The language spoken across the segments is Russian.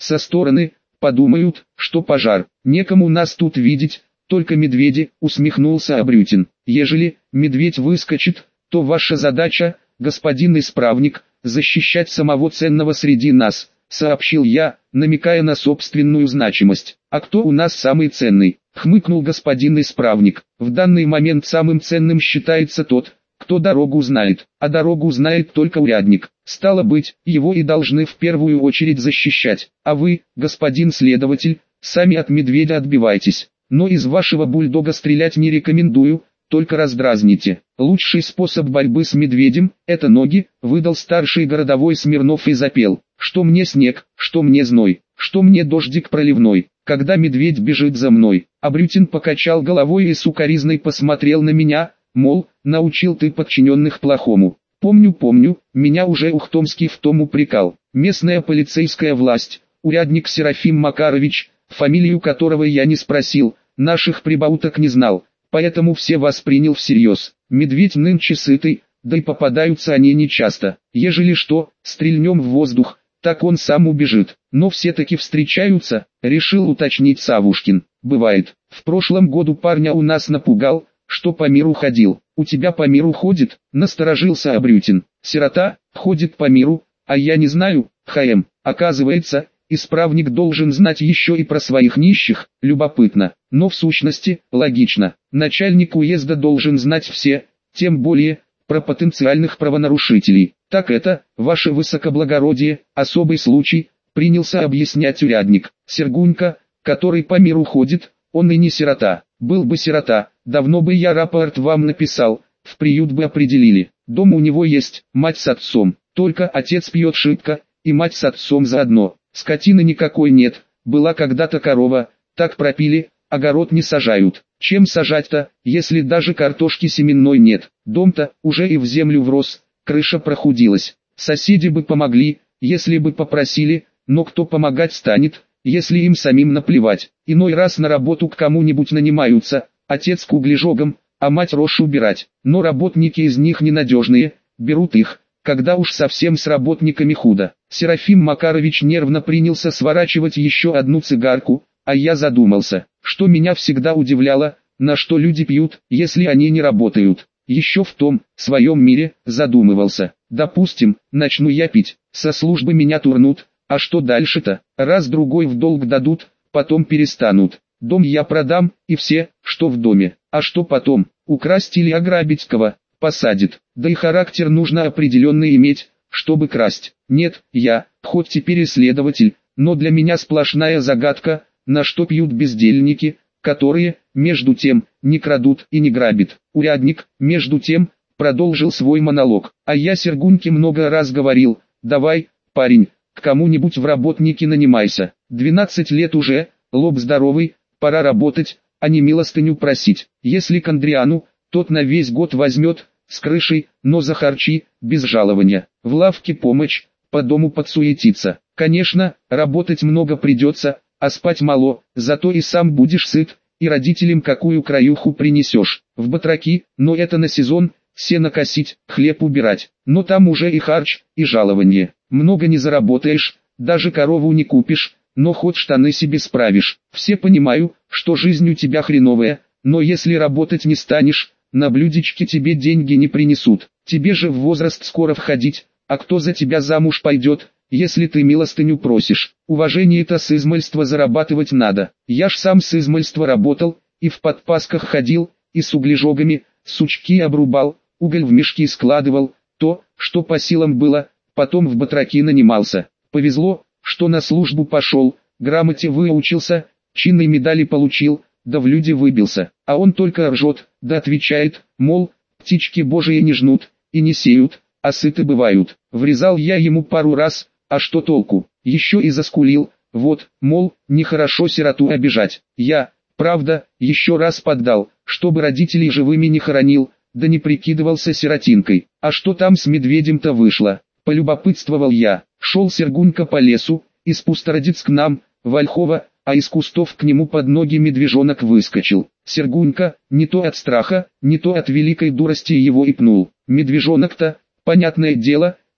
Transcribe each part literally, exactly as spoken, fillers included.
со стороны, подумают, что пожар. Некому нас тут видеть, только медведи, усмехнулся Абрютин. Ежели медведь выскочит, то ваша задача, господин исправник, защищать самого ценного среди нас, сообщил я, намекая на собственную значимость. А кто у нас самый ценный? Хмыкнул господин исправник. В данный момент самым ценным считается тот, кто дорогу знает, а дорогу знает только урядник. Стало быть, его и должны в первую очередь защищать. А вы, господин следователь, сами от медведя отбивайтесь. Но из вашего бульдога стрелять не рекомендую, только раздразните. Лучший способ борьбы с медведем – это ноги, выдал старший городовой Смирнов и запел. Что мне снег, что мне зной, что мне дождик проливной, когда медведь бежит за мной. Абрютин покачал головой и сукоризной посмотрел на меня, мол, научил ты подчиненных плохому. Помню, помню, меня уже Ухтомский в том упрекал. Местная полицейская власть, урядник Серафим Макарович, фамилию которого я не спросил, наших прибауток не знал, поэтому все воспринял всерьез. Медведь нынче сытый, да и попадаются они нечасто. Ежели что, стрельнем в воздух, так он сам убежит. Но все-таки встречаются, решил уточнить Савушкин. Бывает, в прошлом году парня у нас напугал, что по миру ходил. У тебя по миру ходит, насторожился Абрютин. Сирота, ходит по миру, а я не знаю, ХМ. Оказывается, исправник должен знать еще и про своих нищих, любопытно, но в сущности, логично. Начальник уезда должен знать все, тем более, про потенциальных правонарушителей. Так это, ваше высокоблагородие, особый случай, принялся объяснять урядник. Сергунька, который по миру ходит, он и не сирота. Был бы сирота, давно бы я рапорт вам написал, в приют бы определили. Дом у него есть, мать с отцом, только отец пьет шибко, и мать с отцом заодно. Скотины никакой нет, была когда-то корова, так пропили, огород не сажают. Чем сажать-то, если даже картошки семенной нет? Дом-то уже и в землю врос, крыша прохудилась. Соседи бы помогли, если бы попросили, но кто помогать станет, если им самим наплевать. Иной раз на работу к кому-нибудь нанимаются, отец к углежогам, а мать рожь убирать. Но работники из них ненадежные, берут их, когда уж совсем с работниками худо. Серафим Макарович нервно принялся сворачивать еще одну цигарку, а я задумался, что меня всегда удивляло, на что люди пьют, если они не работают. Еще в том, своем мире, задумывался. Допустим, начну я пить, со службы меня турнут, а что дальше-то? Раз-другой в долг дадут, потом перестанут. Дом я продам, и все, что в доме. А что потом? Украсть или ограбить кого? Посадит. Да и характер нужно определенный иметь, чтобы красть. Нет, я, хоть теперь и следователь, но для меня сплошная загадка, на что пьют бездельники, которые, между тем, не крадут и не грабят. Урядник, между тем, продолжил свой монолог. А я Сергуньке много раз говорил, давай, парень, к кому-нибудь в работники нанимайся. двенадцать лет уже, лоб здоровый, пора работать, а не милостыню просить. Если к Андриану, тот на весь год возьмет, с крышей, но за харчи, без жалования. В лавке помощь, по дому подсуетиться. Конечно, работать много придется, а спать мало, зато и сам будешь сыт, и родителям какую краюху принесешь. В батраки, но это на сезон, сено косить, хлеб убирать. Но там уже и харч, и жалование. Много не заработаешь, даже корову не купишь, но хоть штаны себе справишь. Все понимаю, что жизнь у тебя хреновая, но если работать не станешь, на блюдечке тебе деньги не принесут. Тебе же в возраст скоро входить, а кто за тебя замуж пойдет, если ты милостыню просишь? Уважение-то с измальства зарабатывать надо. Я ж сам с измальства работал, и в подпасках ходил, и с углежогами, сучки обрубал, уголь в мешки складывал, то, что по силам было, потом в батраки нанимался. Повезло, что на службу пошел, грамоте выучился, чинной медали получил, да в люди выбился. А он только ржет, да отвечает, мол, птички божии не жнут, и не сеют, а сыты бывают. Врезал я ему пару раз, а что толку? Еще и заскулил, вот, мол, нехорошо сироту обижать. Я, правда, еще раз поддал, чтобы родителей живыми не хоронил, да не прикидывался сиротинкой. А что там с медведем-то вышло? Полюбопытствовал я. Шел Сергунька по лесу, из Пустородиц к нам, в Ольхово, а из кустов к нему под ноги медвежонок выскочил. Сергунька, не то от страха, не то от великой дурости его и пнул. Медвежонок-то, понятное дело,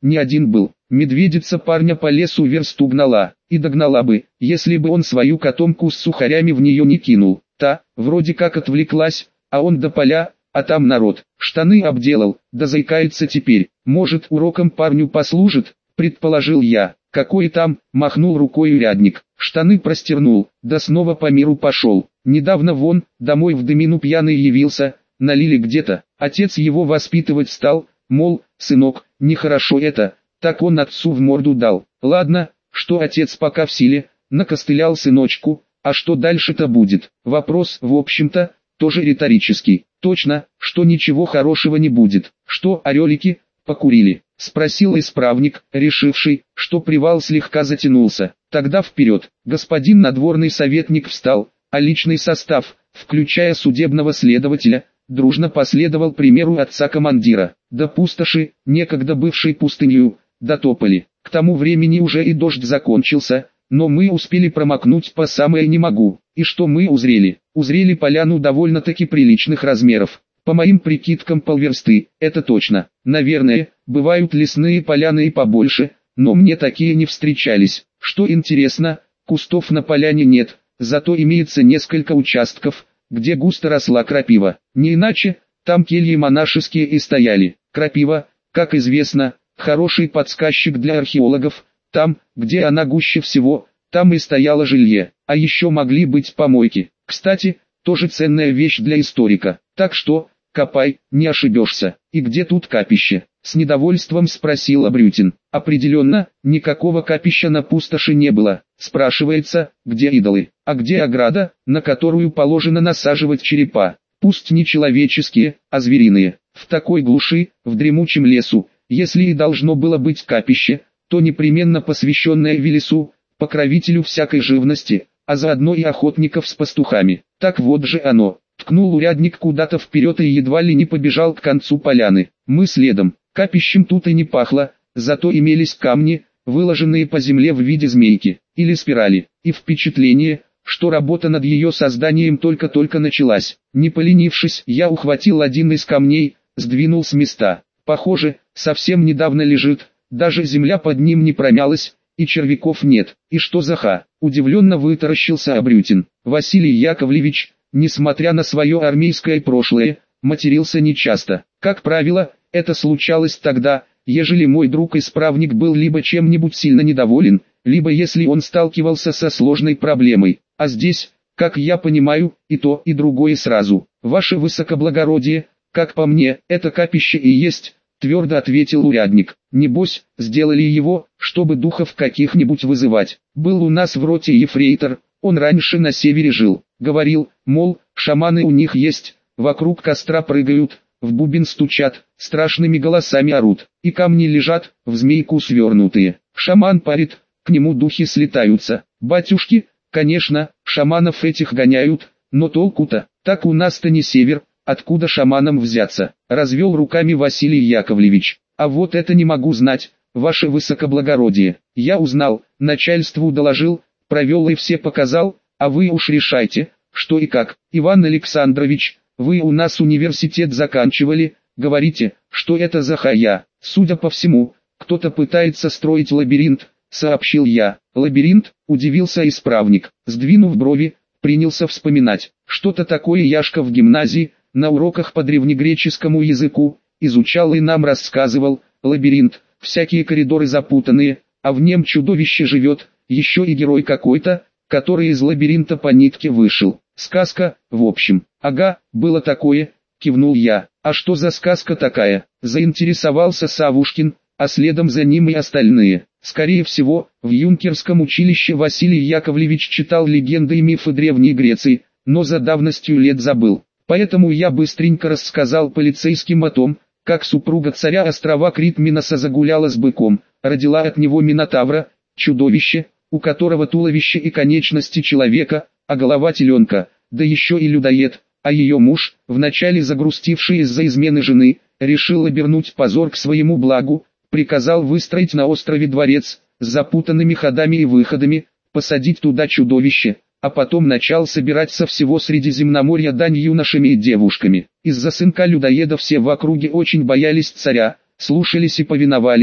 не один был. Медведица парня по лесу версту гнала, и догнала бы, если бы он свою котомку с сухарями в нее не кинул. Та, вроде как отвлеклась, а он до поля, а там народ. Штаны обделал, да заикается теперь. Может, уроком парню послужит, предположил я. Какой там, махнул рукой урядник. Штаны простернул, да снова по миру пошел. Недавно вон, домой в дымину пьяный явился, налили где-то. Отец его воспитывать стал, мол, сынок, нехорошо это. Так он отцу в морду дал. Ладно, что отец пока в силе, накостылял сыночку, а что дальше-то будет? Вопрос, в общем-то, тоже риторический. Точно, что ничего хорошего не будет. Что, орелики, покурили? Спросил исправник, решивший, что привал слегка затянулся. Тогда вперед. Господин надворный советник встал, а личный состав, включая судебного следователя, дружно последовал примеру отца-командира. До пустоши, некогда бывшей пустынью, дотопали. К тому времени уже и дождь закончился, но мы успели промокнуть по самое не могу. И что мы узрели? Узрели поляну довольно-таки приличных размеров. По моим прикидкам полверсты, это точно. Наверное, бывают лесные поляны и побольше, но мне такие не встречались. Что интересно, кустов на поляне нет, зато имеется несколько участков, где густо росла крапива. Не иначе, там кельи монашеские и стояли. Крапива, как известно, хороший подсказчик для археологов. Там, где она гуще всего, там и стояло жилье. А еще могли быть помойки. Кстати, тоже ценная вещь для историка. Так что, копай, не ошибешься. И где тут капище? С недовольством спросил Абрютин. Определенно, никакого капища на пустоши не было. Спрашивается, где идолы, а где ограда, на которую положено насаживать черепа. Пусть не человеческие, а звериные. В такой глуши, в дремучем лесу, если и должно было быть капище, то непременно посвященное Велесу, покровителю всякой живности, а заодно и охотников с пастухами. Так вот же оно. Ткнул урядник куда-то вперед и едва ли не побежал к концу поляны. Мы следом. Капищем тут и не пахло, зато имелись камни, выложенные по земле в виде змейки, или спирали, и впечатление, что работа над ее созданием только-только началась. Не поленившись, я ухватил один из камней, сдвинул с места. Похоже, совсем недавно лежит, даже земля под ним не промялась, и червяков нет. И что за ха? Удивленно вытаращился Абрютин. Василий Яковлевич, несмотря на свое армейское прошлое, матерился нечасто. Как правило, это случалось тогда, ежели мой друг-исправник был либо чем-нибудь сильно недоволен, либо если он сталкивался со сложной проблемой. А здесь, как я понимаю, и то, и другое сразу. Ваше высокоблагородие, как по мне, это капище и есть, твердо ответил урядник. Небось, сделали его, чтобы духов каких-нибудь вызывать. Был у нас в роте ефрейтор, он раньше на севере жил. Говорил, мол, шаманы у них есть, вокруг костра прыгают, в бубен стучат, страшными голосами орут, и камни лежат, в змейку свернутые. Шаман парит, к нему духи слетаются. Батюшки, конечно, шаманов этих гоняют, но толку-то, так у нас-то не север, откуда шаманам взяться, развел руками Василий Яковлевич. А вот это не могу знать, ваше высокоблагородие. Я узнал, начальству доложил, провел и все показал, а вы уж решайте, что и как. Иван Александрович, вы у нас университет заканчивали, говорите, что это за хая. Судя по всему, кто-то пытается строить лабиринт, сообщил я. Лабиринт, удивился исправник, сдвинув брови, принялся вспоминать. Что-то такое Яшка в гимназии, на уроках по древнегреческому языку, изучал и нам рассказывал. Лабиринт, всякие коридоры запутанные, а в нем чудовище живет, еще и герой какой-то, который из лабиринта по нитке вышел. Сказка, в общем. Ага, было такое, кивнул я. А что за сказка такая? Заинтересовался Савушкин, а следом за ним и остальные. Скорее всего, в юнкерском училище Василий Яковлевич читал легенды и мифы Древней Греции, но за давностью лет забыл. Поэтому я быстренько рассказал полицейским о том, как супруга царя острова Крит Миноса загуляла с быком, родила от него Минотавра, чудовище, у которого туловище и конечности человека, а голова теленка, да еще и людоед, а ее муж, вначале загрустивший из-за измены жены, решил обернуть позор к своему благу, приказал выстроить на острове дворец, с запутанными ходами и выходами, посадить туда чудовище, а потом начал собирать со всего Средиземноморья дань юношами и девушками. Из-за сынка людоеда все в округе очень боялись царя, слушались и повиновались,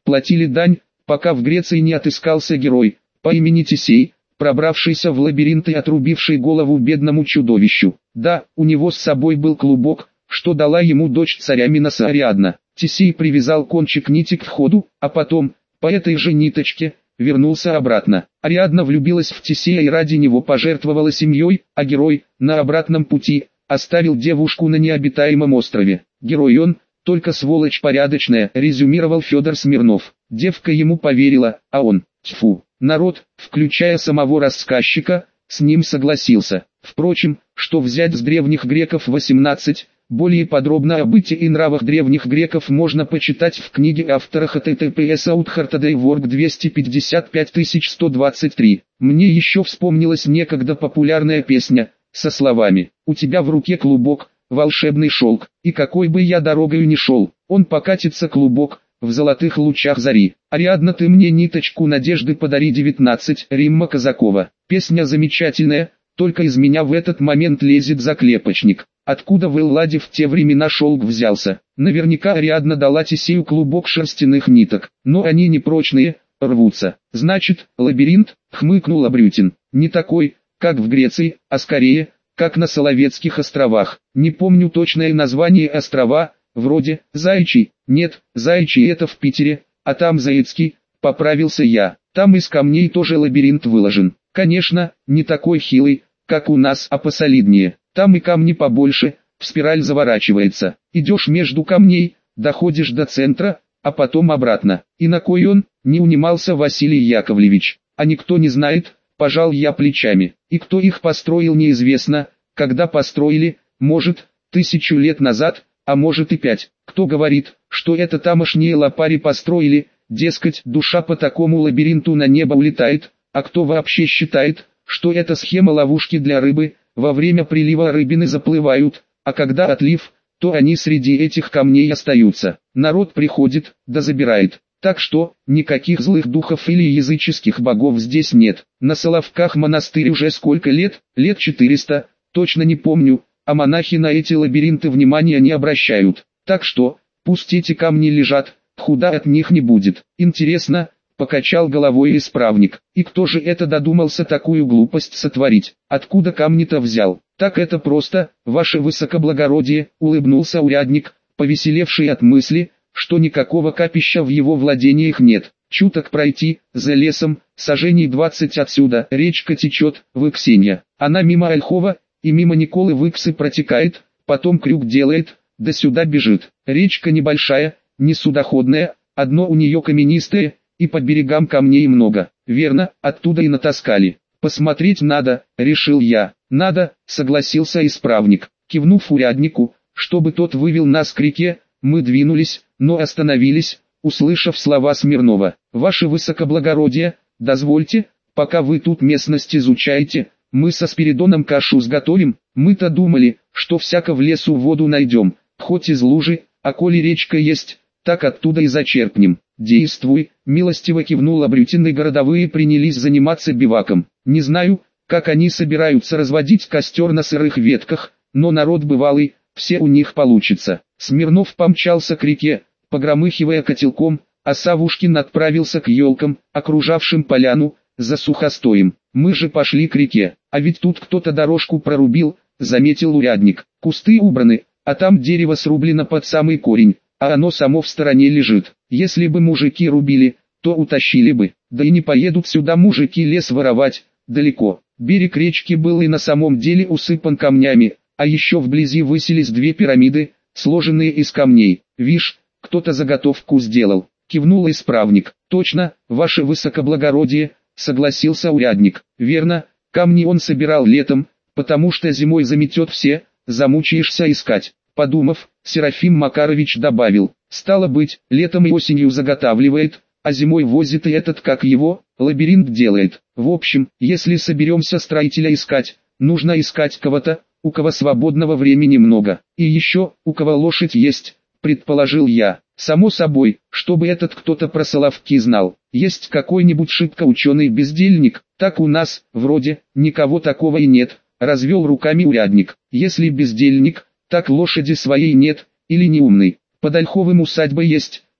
платили дань, пока в Греции не отыскался герой, по имени Тесей, пробравшийся в лабиринт и отрубивший голову бедному чудовищу. Да, у него с собой был клубок, что дала ему дочь царя Миноса Ариадна. Тесей привязал кончик нити к входу, а потом, по этой же ниточке, вернулся обратно. Ариадна влюбилась в Тесея и ради него пожертвовала семьей, а герой, на обратном пути, оставил девушку на необитаемом острове. Герой он, только сволочь порядочная, резюмировал Федор Смирнов. Девка ему поверила, а он, тьфу, народ, включая самого рассказчика, с ним согласился. Впрочем, что взять с древних греков восемнадцать, более подробно о быте и нравах древних греков можно почитать в книге автора эйч ти ти пи эс Outhartadey Work двести пятьдесят пять тысяч сто двадцать три. Мне еще вспомнилась некогда популярная песня, со словами «У тебя в руке клубок, волшебный шелк, и какой бы я дорогою ни шел, он покатится клубок, в золотых лучах зари. Ариадна, ты мне ниточку надежды подари». девятнадцать. Римма Казакова. Песня замечательная, только из меня в этот момент лезет заклепочник. Откуда в Элладе в те времена шелк взялся? Наверняка Ариадна дала Тесею клубок шерстяных ниток, но они непрочные, рвутся. Значит, лабиринт, хмыкнул Абрютин, не такой, как в Греции, а скорее, как на Соловецких островах. Не помню точное название острова, вроде Заячий. Нет, Заячий это в Питере, а там Заицкий, поправился я. Там из камней тоже лабиринт выложен. Конечно, не такой хилый, как у нас, а посолиднее. Там и камни побольше, в спираль заворачивается. Идешь между камней, доходишь до центра, а потом обратно. И на кой он, не унимался Василий Яковлевич. А никто не знает, пожал я плечами. И кто их построил неизвестно, когда построили, может, тысячу лет назад, а может и пять. Кто говорит, что это тамошние лопари построили, дескать, душа по такому лабиринту на небо улетает, а кто вообще считает, что это схема ловушки для рыбы, во время прилива рыбины заплывают, а когда отлив, то они среди этих камней остаются. Народ приходит, да забирает. Так что, никаких злых духов или языческих богов здесь нет. На Соловках монастырь уже сколько лет? Лет четыреста, точно не помню, а монахи на эти лабиринты внимания не обращают. Так что, пусть эти камни лежат, худа от них не будет. Интересно, покачал головой исправник. И кто же это додумался такую глупость сотворить? Откуда камни-то взял? Так это просто, ваше высокоблагородие, улыбнулся урядник, повеселевший от мысли, что никакого капища в его владениях нет. Чуток пройти, за лесом, сажений двадцать отсюда, речка течет, в Иксенья. Она мимо Ольхова и мимо Николы в Иксы протекает, потом крюк делает, да сюда бежит. Речка небольшая, не судоходная, одно у нее каменистое, и по берегам камней много. Верно, оттуда и натаскали. Посмотреть надо, решил я. Надо, согласился исправник. Кивнув уряднику, чтобы тот вывел нас к реке, мы двинулись, но остановились, услышав слова Смирнова. Ваше высокоблагородие, дозвольте, пока вы тут местность изучаете, мы со Спиридоном кашу сготовим. Мы-то думали, что всяко в лесу воду найдем, хоть из лужи, а коли речка есть, так оттуда и зачерпнем. Действуй, милостиво кивнул Абрютин, и городовые принялись заниматься биваком. Не знаю, как они собираются разводить костер на сырых ветках, но народ бывалый, все у них получится. Смирнов помчался к реке, погромыхивая котелком, а Савушкин отправился к елкам, окружавшим поляну, за сухостоем. Мы же пошли к реке, а ведь тут кто-то дорожку прорубил, заметил урядник. Кусты убраны, а там дерево срублено под самый корень, а оно само в стороне лежит. Если бы мужики рубили, то утащили бы, да и не поедут сюда мужики лес воровать, далеко. Берег речки был и на самом деле усыпан камнями, а еще вблизи высились две пирамиды, сложенные из камней. Вишь, кто-то заготовку сделал, кивнул исправник. Точно, ваше высокоблагородие, согласился урядник. Верно, камни он собирал летом, потому что зимой заметет все, замучаешься искать. Подумав, Серафим Макарович добавил, стало быть, летом и осенью заготавливает, а зимой возит и этот, как его, лабиринт делает. В общем, если соберемся строителя искать, нужно искать кого-то, у кого свободного времени много, и еще, у кого лошадь есть, предположил я. Само собой, чтобы этот кто-то про Соловки знал. Есть какой-нибудь шибко ученый бездельник, так у нас, вроде, никого такого и нет, развел руками урядник. Если бездельник, так лошади своей нет, или неумный. Под Ольховым усадьба есть,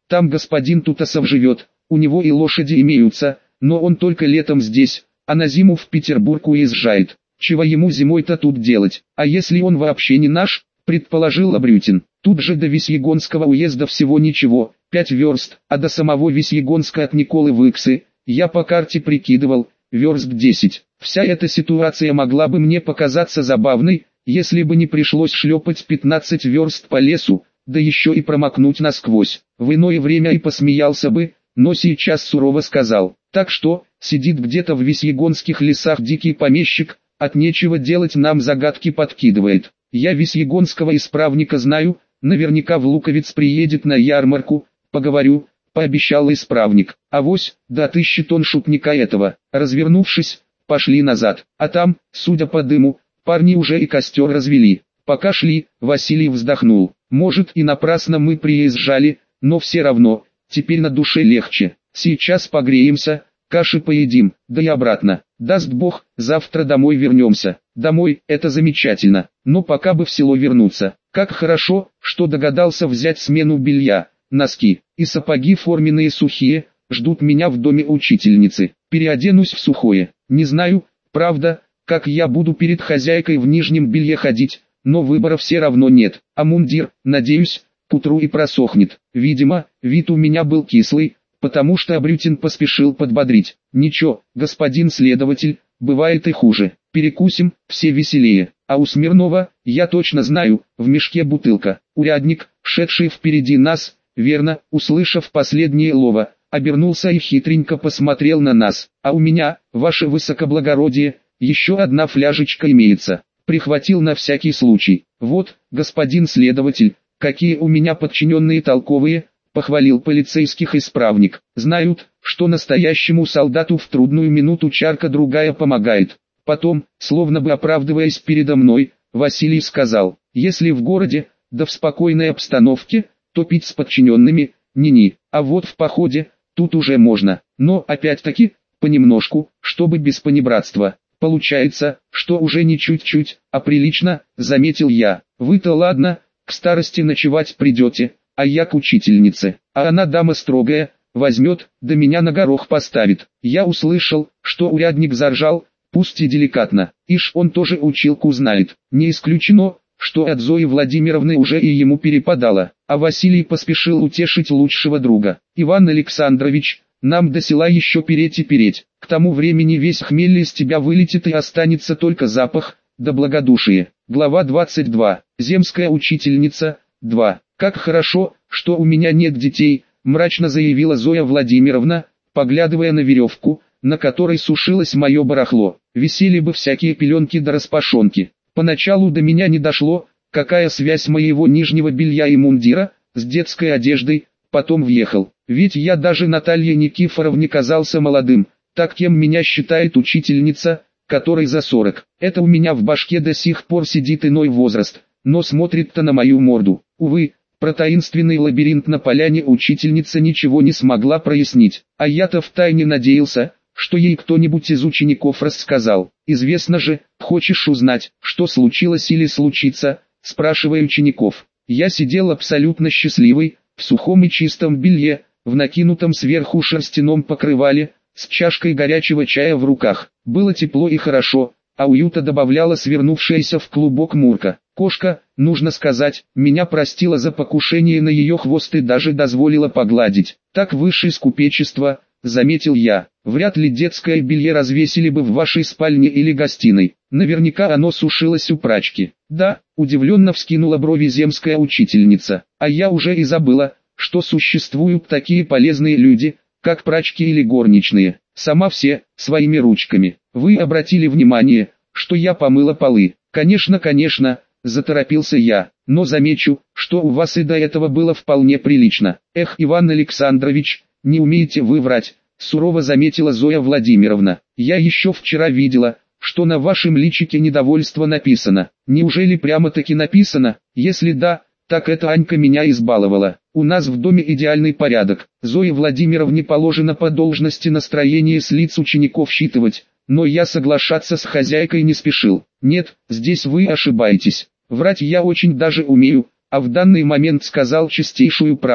Там господин Тутасов живет, у него и лошади имеются, но он только летом здесь, а на зиму в Петербург уезжает. Чего ему зимой-то тут делать? А если он вообще не наш, предположил Абрютин. Тут же до Весьегонского уезда всего ничего, пять верст, а до самого Весьегонска от Николы Выксы, я по карте прикидывал, верст десять. Вся эта ситуация могла бы мне показаться забавной, если бы не пришлось шлепать пятнадцать верст по лесу, да еще и промокнуть насквозь. В иное время и посмеялся бы, но сейчас сурово сказал. Так что, сидит где-то в Весьегонских лесах дикий помещик, от нечего делать нам загадки подкидывает. Я Весьегонского исправника знаю, наверняка в Луковец приедет на ярмарку, поговорю, пообещал исправник. Авось, да отыщет он шутника этого. Развернувшись, пошли назад, а там, судя по дыму, парни уже и костер развели. Пока шли, Василий вздохнул. Может и напрасно мы приезжали, но все равно, теперь на душе легче. Сейчас погреемся, каши поедим, да и обратно. Даст Бог, завтра домой вернемся. Домой, это замечательно, но пока бы в село вернуться. Как хорошо, что догадался взять смену белья, носки и сапоги форменные сухие, ждут меня в доме учительницы. Переоденусь в сухое. Не знаю, правда, как я буду перед хозяйкой в нижнем белье ходить, но выбора все равно нет. А мундир, надеюсь, к утру и просохнет. Видимо, вид у меня был кислый, потому что Абрютин поспешил подбодрить. Ничего, господин следователь, бывает и хуже. Перекусим, все веселее. А у Смирнова, я точно знаю, в мешке бутылка. Урядник, шедший впереди нас, верно, услышав последнее лово, обернулся и хитренько посмотрел на нас. А у меня, ваше высокоблагородие, еще одна фляжечка имеется. Прихватил на всякий случай. Вот, господин следователь, какие у меня подчиненные толковые, похвалил полицейских исправник. Знают, что настоящему солдату в трудную минуту чарка другая помогает. Потом, словно бы оправдываясь передо мной, Василий сказал, если в городе, да в спокойной обстановке, то пить с подчиненными, ни-ни, а вот в походе, тут уже можно, но опять-таки, понемножку, чтобы без понебратства. Получается, что уже не чуть-чуть, а прилично, заметил я. Вы-то ладно, к старости ночевать придете, а я к учительнице, а она дама строгая, возьмет, да меня на горох поставит. Я услышал, что урядник заржал, пусть и деликатно, ишь он тоже училку знает. Не исключено, что от Зои Владимировны уже и ему перепадало, а Василий поспешил утешить лучшего друга. Иван Александрович, нам до села еще переть и переть, к тому времени весь хмель из тебя вылетит и останется только запах, да благодушие. Глава двадцать два. Земская учительница, два. Как хорошо, что у меня нет детей, мрачно заявила Зоя Владимировна, поглядывая на веревку, на которой сушилось мое барахло. Висели бы всякие пеленки да распашонки. Поначалу до меня не дошло, какая связь моего нижнего белья и мундира с детской одеждой, потом въехал. Ведь я даже Наталье Никифоровне казался молодым, так кем меня считает учительница, которой за сорок. Это у меня в башке до сих пор сидит иной возраст, но смотрит-то на мою морду. Увы, про таинственный лабиринт на поляне учительница ничего не смогла прояснить, а я-то втайне надеялся, что ей кто-нибудь из учеников рассказал. Известно же, хочешь узнать, что случилось или случится, спрашивая учеников. Я сидел абсолютно счастливый, в сухом и чистом белье, в накинутом сверху шерстяном покрывале, с чашкой горячего чая в руках. Было тепло и хорошо, а уюта добавляла свернувшаяся в клубок Мурка. Кошка, нужно сказать, меня простила за покушение на ее хвост и даже дозволила погладить. Так выше из купечества, заметил я. Вряд ли детское белье развесили бы в вашей спальне или гостиной. Наверняка оно сушилось у прачки. Да, удивленно вскинула брови земская учительница. А я уже и забыла, что существуют такие полезные люди, как прачки или горничные. Сама все, своими ручками. Вы обратили внимание, что я помыла полы? Конечно, конечно, заторопился я. Но замечу, что у вас и до этого было вполне прилично. Эх, Иван Александрович, не умеете вы врать, сурово заметила Зоя Владимировна. Я еще вчера видела, что на вашем личике недовольство написано. Неужели прямо-таки написано? Если да, так это Анька меня избаловала. У нас в доме идеальный порядок. Зое Владимировне положено по должности настроение с лиц учеников считывать, но я соглашаться с хозяйкой не спешил. Нет, здесь вы ошибаетесь. Врать я очень даже умею, а в данный момент сказал чистейшую правду.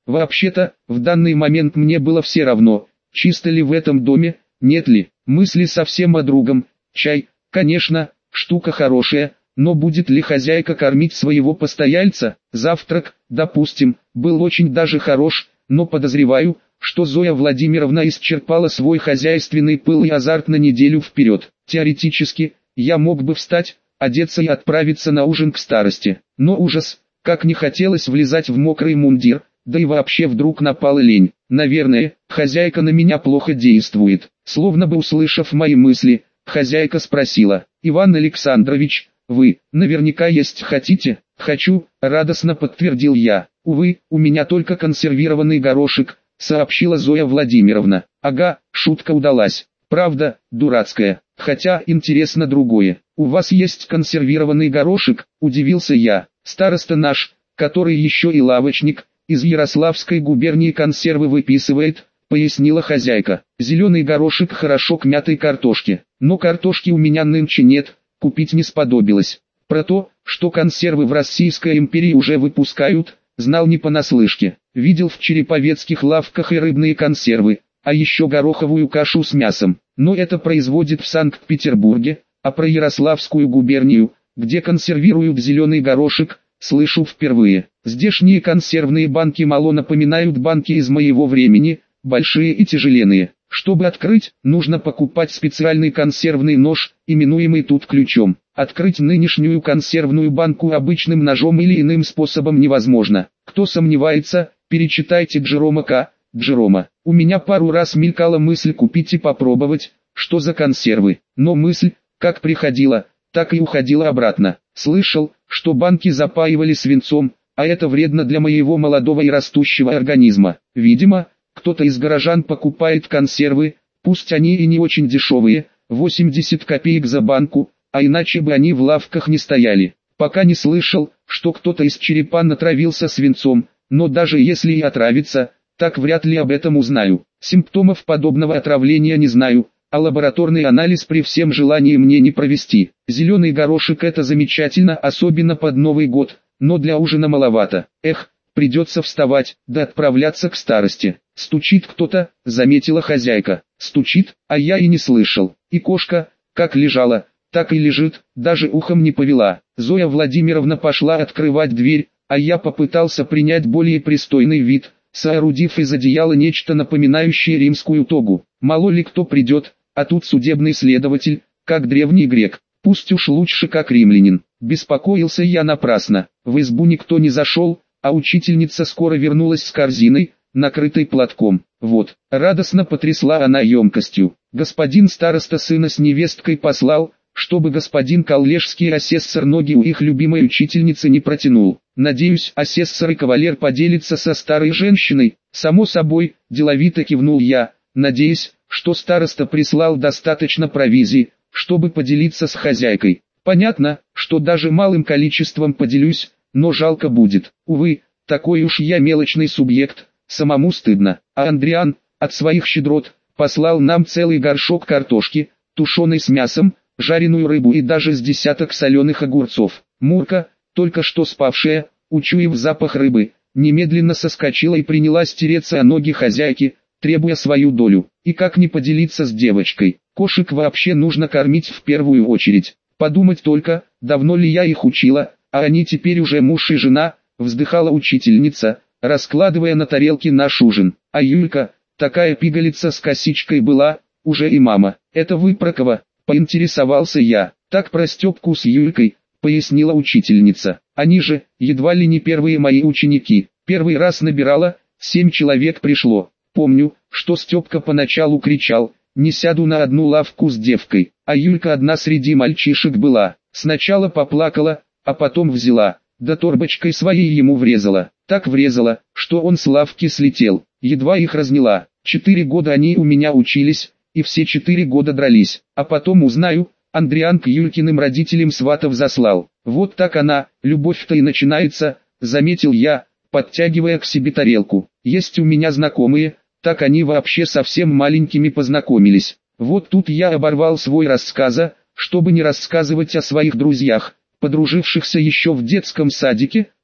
Вообще-то, в данный момент мне было все равно, чисто ли в этом доме, нет ли. Мысли совсем о другом. Чай, конечно, штука хорошая, но будет ли хозяйка кормить своего постояльца? Завтрак, допустим, был очень даже хорош, но подозреваю, что Зоя Владимировна исчерпала свой хозяйственный пыл и азарт на неделю вперед. Теоретически, я мог бы встать, одеться и отправиться на ужин к старости. Но ужас, как не хотелось влезать в мокрый мундир, да и вообще вдруг напала лень. Наверное, хозяйка на меня плохо действует. Словно бы услышав мои мысли, хозяйка спросила: «Иван Александрович, вы, наверняка есть хотите?» «Хочу», — радостно подтвердил я. «Увы, у меня только консервированный горошек», — сообщила Зоя Владимировна. «Ага, шутка удалась. Правда, дурацкая. Хотя интересно другое. У вас есть консервированный горошек?» — удивился я. «Староста наш, который еще и лавочник, из Ярославской губернии консервы выписывает», — пояснила хозяйка. «Зеленый горошек хорошо к мятой картошке. Но картошки у меня нынче нет, купить не сподобилось. Про то, что консервы в Российской империи уже выпускают, знал не понаслышке. Видел в череповецких лавках и рыбные консервы, а еще гороховую кашу с мясом. Но это производит в Санкт-Петербурге, а про Ярославскую губернию, где консервируют зеленый горошек, слышу впервые. Здешние консервные банки мало напоминают банки из моего времени, большие и тяжеленные. Чтобы открыть, нужно покупать специальный консервный нож, именуемый тут ключом. Открыть нынешнюю консервную банку обычным ножом или иным способом невозможно. Кто сомневается, перечитайте Джерома К. Джерома. У меня пару раз мелькала мысль купить и попробовать, что за консервы. Но мысль, как приходила, так и уходила обратно. Слышал, что банки запаивали свинцом, а это вредно для моего молодого и растущего организма. Видимо, кто-то из горожан покупает консервы, пусть они и не очень дешевые, восемьдесят копеек за банку, а иначе бы они в лавках не стояли. Пока не слышал, что кто-то из черепа натравился свинцом, но даже если и отравится, так вряд ли об этом узнаю. Симптомов подобного отравления не знаю, а лабораторный анализ при всем желании мне не провести. Зеленый горошек — это замечательно, особенно под Новый год, но для ужина маловато. Эх, придется вставать, да отправляться к старости. Стучит кто-то, заметила хозяйка. Стучит, а я и не слышал. И кошка, как лежала, так и лежит, даже ухом не повела. Зоя Владимировна пошла открывать дверь, а я попытался принять более пристойный вид, соорудив из одеяла нечто напоминающее римскую тогу. Мало ли кто придет, а тут судебный следователь, как древний грек, пусть уж лучше как римлянин. Беспокоился я напрасно. В избу никто не зашел, а учительница скоро вернулась с корзиной, накрытой платком. Вот, радостно потрясла она емкостью. Господин староста сына с невесткой послал, чтобы господин коллежский асессор ноги у их любимой учительницы не протянул. Надеюсь, асессор и кавалер поделится со старой женщиной. Само собой, деловито кивнул я, надеясь, что староста прислал достаточно провизии, чтобы поделиться с хозяйкой. Понятно, что даже малым количеством поделюсь, но жалко будет. Увы, такой уж я мелочный субъект, самому стыдно. А Андриан, от своих щедрот, послал нам целый горшок картошки, тушеной с мясом, жареную рыбу и даже с десяток соленых огурцов. Мурка, только что спавшая, учуяв запах рыбы, немедленно соскочила и принялась тереться о ноги хозяйки, требуя свою долю. И как не поделиться с девочкой? Кошек вообще нужно кормить в первую очередь. Подумать только, давно ли я их учила, а они теперь уже муж и жена, вздыхала учительница, раскладывая на тарелке наш ужин. А Юлька, такая пигалица с косичкой была, уже и мама. Это вы про кого? Поинтересовался я. Так про Степку с Юлькой, пояснила учительница. Они же, едва ли не первые мои ученики. Первый раз набирала, семь человек пришло. Помню, что Степка поначалу кричал: «Не сяду на одну лавку с девкой», а Юлька одна среди мальчишек была. Сначала поплакала, а потом взяла, да торбочкой своей ему врезала. Так врезала, что он с лавки слетел, едва их разняла. Четыре года они у меня учились, и все четыре года дрались. А потом узнаю, Андриан к Юлькиным родителям сватов заслал. Вот так она, любовь-то и начинается, заметил я, подтягивая к себе тарелку. Есть у меня знакомые, так они вообще совсем маленькими познакомились. Вот тут я оборвал свой рассказ, чтобы не рассказывать о своих друзьях, подружившихся еще в детском садике,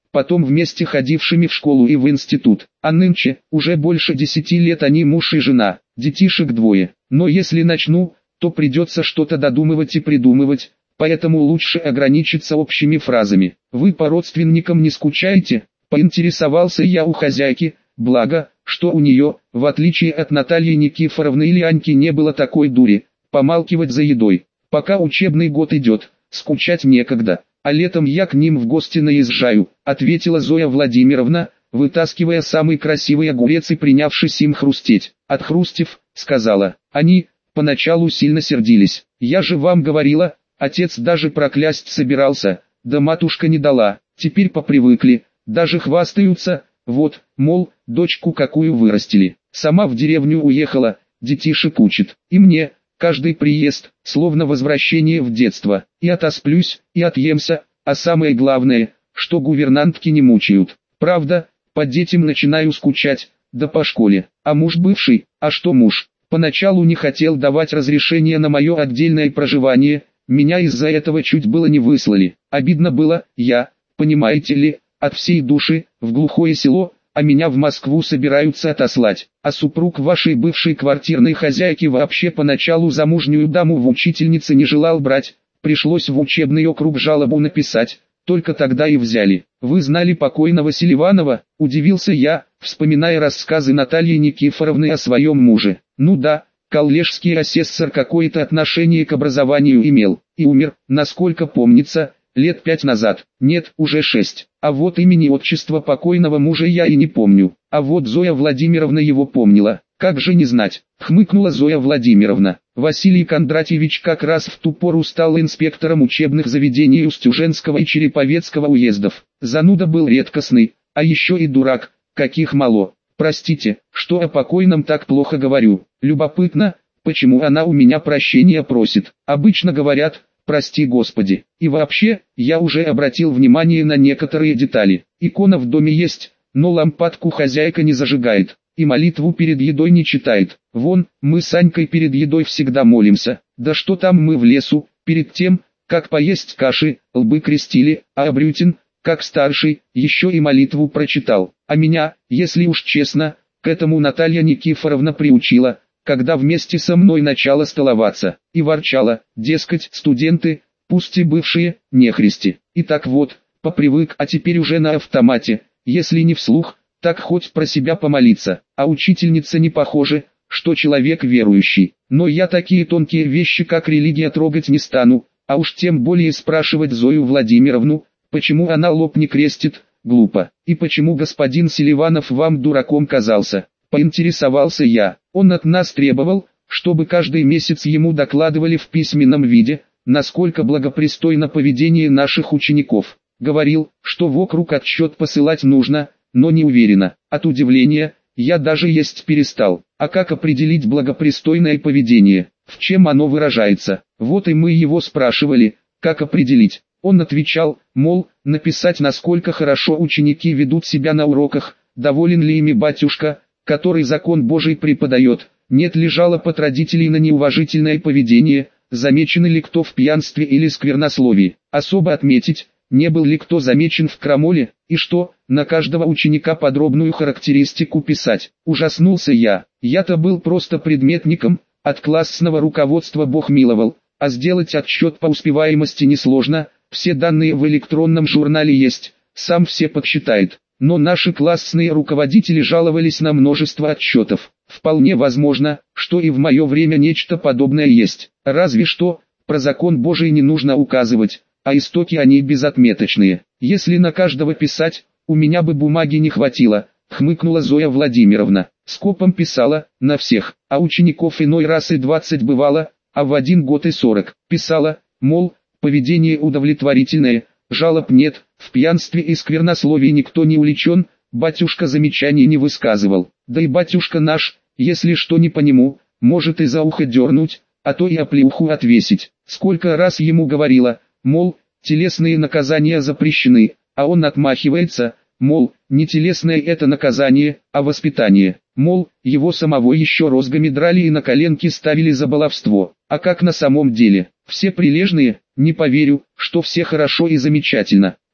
потом вместе ходившими в школу и в институт. А нынче, уже больше десяти лет они муж и жена, детишек двое. Но если начну, то придется что-то додумывать и придумывать, поэтому лучше ограничиться общими фразами. Вы по родственникам не скучаете? Поинтересовался я у хозяйки, благо, что у нее, в отличие от Натальи Никифоровны или Аньки, не было такой дури, помалкивать за едой. Пока учебный год идет, скучать некогда, а летом я к ним в гости наезжаю, ответила Зоя Владимировна, вытаскивая самый красивый огурец и принявшись им хрустеть. Отхрустев, сказала, они, поначалу сильно сердились. Я же вам говорила, отец даже проклясть собирался, да матушка не дала, теперь попривыкли, даже хвастаются, вот, мол, дочку какую вырастили. Сама в деревню уехала, детишек учит, и мне, каждый приезд, словно возвращение в детство, и отосплюсь, и отъемся, а самое главное, что гувернантки не мучают. Правда, по детям начинаю скучать, да по школе. А муж бывший, а что муж? Поначалу не хотел давать разрешение на мое отдельное проживание, меня из-за этого чуть было не выслали. Обидно было, я, понимаете ли, от всей души, в глухое село, а меня в Москву собираются отослать. А супруг вашей бывшей квартирной хозяйки вообще поначалу замужнюю даму в учительнице не желал брать, пришлось в учебный округ жалобу написать, только тогда и взяли. Вы знали покойного Селиванова? Удивился я, вспоминая рассказы Натальи Никифоровны о своем муже. Ну да, коллежский асессор какое-то отношение к образованию имел, и умер, насколько помнится, лет пять назад. Нет, уже шесть. А вот имени отчества покойного мужа я и не помню. А вот Зоя Владимировна его помнила. Как же не знать, хмыкнула Зоя Владимировна. Василий Кондратьевич как раз в ту пору стал инспектором учебных заведений Устюженского и Череповецкого уездов. Зануда был редкостный, а еще и дурак, каких мало. Простите, что о покойном так плохо говорю. Любопытно, почему она у меня прощения просит. Обычно говорят, прости Господи. И вообще, я уже обратил внимание на некоторые детали. Икона в доме есть, но лампадку хозяйка не зажигает. И молитву перед едой не читает. Вон, мы с Анькой перед едой всегда молимся. Да что там мы в лесу, перед тем, как поесть каши, лбы крестили, а Абрютин, как старший, еще и молитву прочитал. А меня, если уж честно, к этому Наталья Никифоровна приучила, когда вместе со мной начала столоваться, и ворчала, дескать, студенты, пусть и бывшие, нехристи. И так вот, попривык, а теперь уже на автомате, если не вслух, так хоть про себя помолиться. А учительница не похоже, что человек верующий. Но я такие тонкие вещи, как религия, трогать не стану, а уж тем более спрашивать Зою Владимировну, почему она лоб не крестит, глупо. И почему господин Селиванов вам дураком казался? Поинтересовался я. Он от нас требовал, чтобы каждый месяц ему докладывали в письменном виде, насколько благопристойно поведение наших учеников. Говорил, что в округ отчет посылать нужно, но не уверена. От удивления, я даже есть перестал. А как определить благопристойное поведение? В чем оно выражается? Вот и мы его спрашивали, как определить. Он отвечал, мол, написать, насколько хорошо ученики ведут себя на уроках, доволен ли ими батюшка, который закон Божий преподает, нет ли жалоб от родителей на неуважительное поведение, замечены ли кто в пьянстве или сквернословии. Особо отметить, не был ли кто замечен в крамоле, и что, на каждого ученика подробную характеристику писать. Ужаснулся я, я-то был просто предметником, от классного руководства Бог миловал, а сделать отчет по успеваемости несложно, все данные в электронном журнале есть, сам все подсчитает. Но наши классные руководители жаловались на множество отчетов. Вполне возможно, что и в мое время нечто подобное есть. Разве что, про закон Божий не нужно указывать, а истоки они безотметочные. Если на каждого писать, у меня бы бумаги не хватило, хмыкнула Зоя Владимировна. Скопом писала, на всех, а учеников иной раз и двадцать бывало, а в один год и сорок. Писала, мол, поведение удовлетворительное, жалоб нет, в пьянстве и сквернословии никто не уличен, батюшка замечаний не высказывал. Да и батюшка наш, если что не по нему, может и за ухо дернуть, а то и оплеуху отвесить. Сколько раз ему говорила, мол, телесные наказания запрещены, а он отмахивается, мол, не телесное это наказание, а воспитание. Мол, его самого еще розгами драли и на коленки ставили за баловство. А как на самом деле? Все прилежные? Не поверю, что все хорошо и замечательно.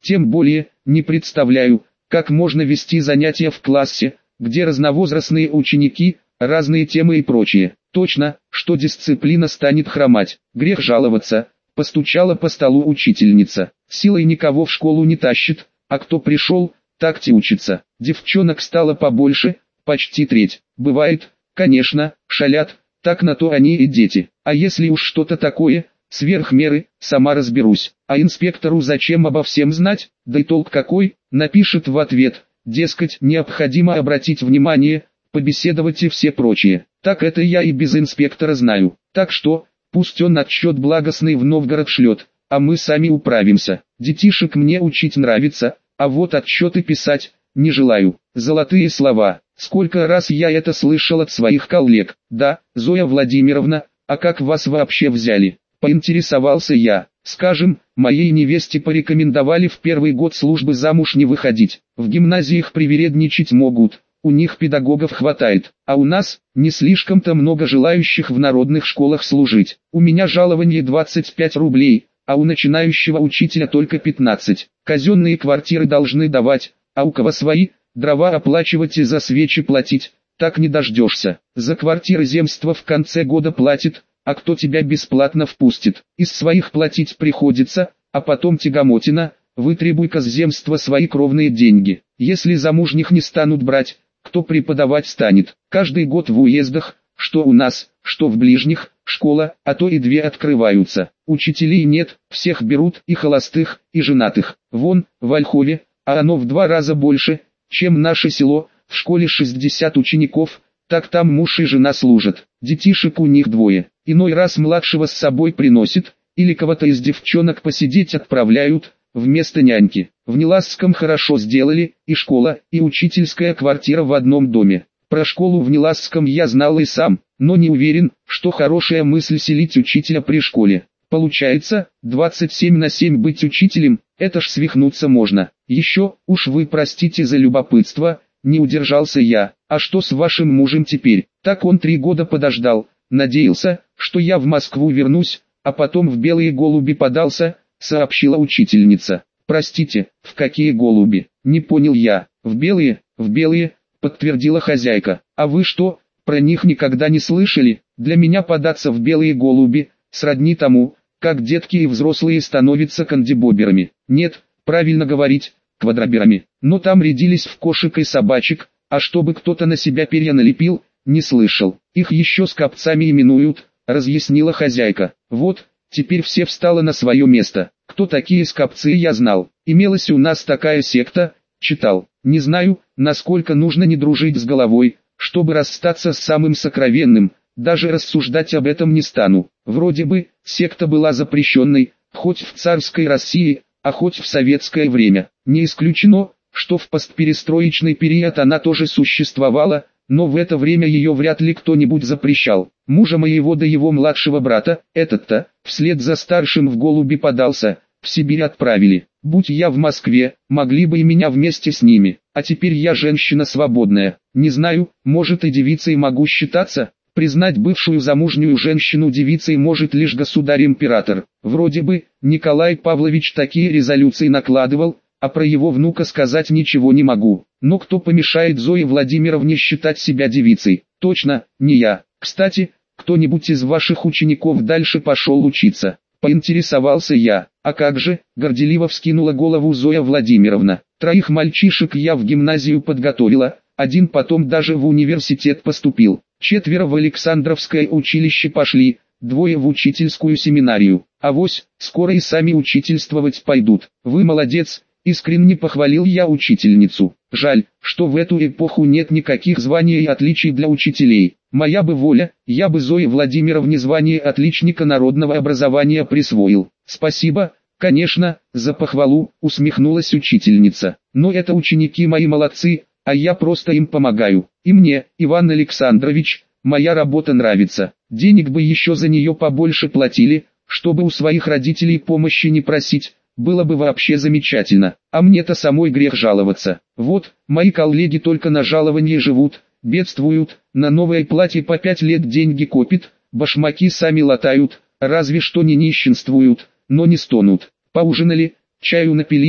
Тем более, не представляю, как можно вести занятия в классе, где разновозрастные ученики, разные темы и прочее. Точно, что дисциплина станет хромать. Грех жаловаться. Постучала по столу учительница. Силой никого в школу не тащит, а кто пришел, так те учится. Девчонок стало побольше, почти треть. Бывает, конечно, шалят, так на то они и дети. А если уж что-то такое, сверх меры, сама разберусь. А инспектору зачем обо всем знать, да и толк какой, напишет в ответ, дескать, необходимо обратить внимание, побеседовать и все прочее. Так это я и без инспектора знаю. Так что, пусть он отчет благостный в Новгород шлет, а мы сами управимся. Детишек мне учить нравится, а вот отчеты писать не желаю. Золотые слова. Сколько раз я это слышал от своих коллег. Да, Зоя Владимировна, а как вас вообще взяли? Поинтересовался я. Скажем, моей невесте порекомендовали в первый год службы замуж не выходить. В гимназиях привередничать могут. У них педагогов хватает, а у нас не слишком-то много желающих в народных школах служить. У меня жалование двадцать пять рублей, а у начинающего учителя только пятнадцать. Казенные квартиры должны давать, а у кого свои, дрова оплачивать и за свечи платить, так не дождешься. За квартиры земство в конце года платит, а кто тебя бесплатно впустит? Из своих платить приходится, а потом тягомотина, вытребуй-ка с земства свои кровные деньги. Если замужних не станут брать, кто преподавать станет? Каждый год в уездах, что у нас, что в ближних, школа, а то и две открываются. Учителей нет, всех берут, и холостых, и женатых. Вон, в Ольхове, а оно в два раза больше, чем наше село, в школе шестьдесят учеников, так там муж и жена служат. Детишек у них двое, иной раз младшего с собой приносит, или кого-то из девчонок посидеть отправляют, вместо няньки. В Неласском хорошо сделали, и школа, и учительская квартира в одном доме. Про школу в Неласском я знал и сам, но не уверен, что хорошая мысль селить учителя при школе. Получается, двадцать семь на семь быть учителем, это ж свихнуться можно. Еще, уж вы простите за любопытство, не удержался я. А что с вашим мужем теперь? Так он три года подождал, надеялся, что я в Москву вернусь, а потом в Белые голуби подался, сообщила учительница. Простите, в какие голуби? Не понял я. В белые, в белые, подтвердила хозяйка. А вы что, про них никогда не слышали? Для меня податься в белые голуби, сродни тому, как детки и взрослые становятся кандибоберами. Нет, правильно говорить, квадроберами. Но там рядились в кошек и собачек, а чтобы кто-то на себя перья налепил, не слышал. Их еще скопцами именуют, разъяснила хозяйка. Вот, теперь все встало на свое место. Кто такие скопцы, я знал. Имелась у нас такая секта, читал. Не знаю, насколько нужно не дружить с головой, чтобы расстаться с самым сокровенным. Даже рассуждать об этом не стану. Вроде бы, секта была запрещенной, хоть в царской России, а хоть в советское время. Не исключено, что в постперестроечный период она тоже существовала, но в это время ее вряд ли кто-нибудь запрещал. Мужа моего да его младшего брата, этот-то, вслед за старшим в голуби подался, в Сибирь отправили. Будь я в Москве, могли бы и меня вместе с ними, а теперь я женщина свободная. Не знаю, может и девицей могу считаться. Признать бывшую замужнюю женщину девицей может лишь государь-император. Вроде бы, Николай Павлович такие резолюции накладывал, а про его внука сказать ничего не могу. Но кто помешает Зое Владимировне считать себя девицей? Точно, не я. Кстати, кто-нибудь из ваших учеников дальше пошел учиться? Поинтересовался я. А как же, горделиво вскинула голову Зоя Владимировна. Троих мальчишек я в гимназию подготовила, один потом даже в университет поступил. Четверо в Александровское училище пошли, двое в учительскую семинарию. Авось, скоро и сами учительствовать пойдут. Вы молодец, искренне похвалил я учительницу. Жаль, что в эту эпоху нет никаких званий и отличий для учителей. Моя бы воля, я бы Зое Владимировне звание отличника народного образования присвоил. Спасибо, конечно, за похвалу, усмехнулась учительница. Но это ученики мои молодцы, а я просто им помогаю. И мне, Иван Александрович, моя работа нравится. Денег бы еще за нее побольше платили, чтобы у своих родителей помощи не просить. Было бы вообще замечательно, а мне-то самой грех жаловаться. Вот, мои коллеги только на жаловании живут, бедствуют, на новое платье по пять лет деньги копят, башмаки сами латают, разве что не нищенствуют, но не стонут. Поужинали, чаю напились,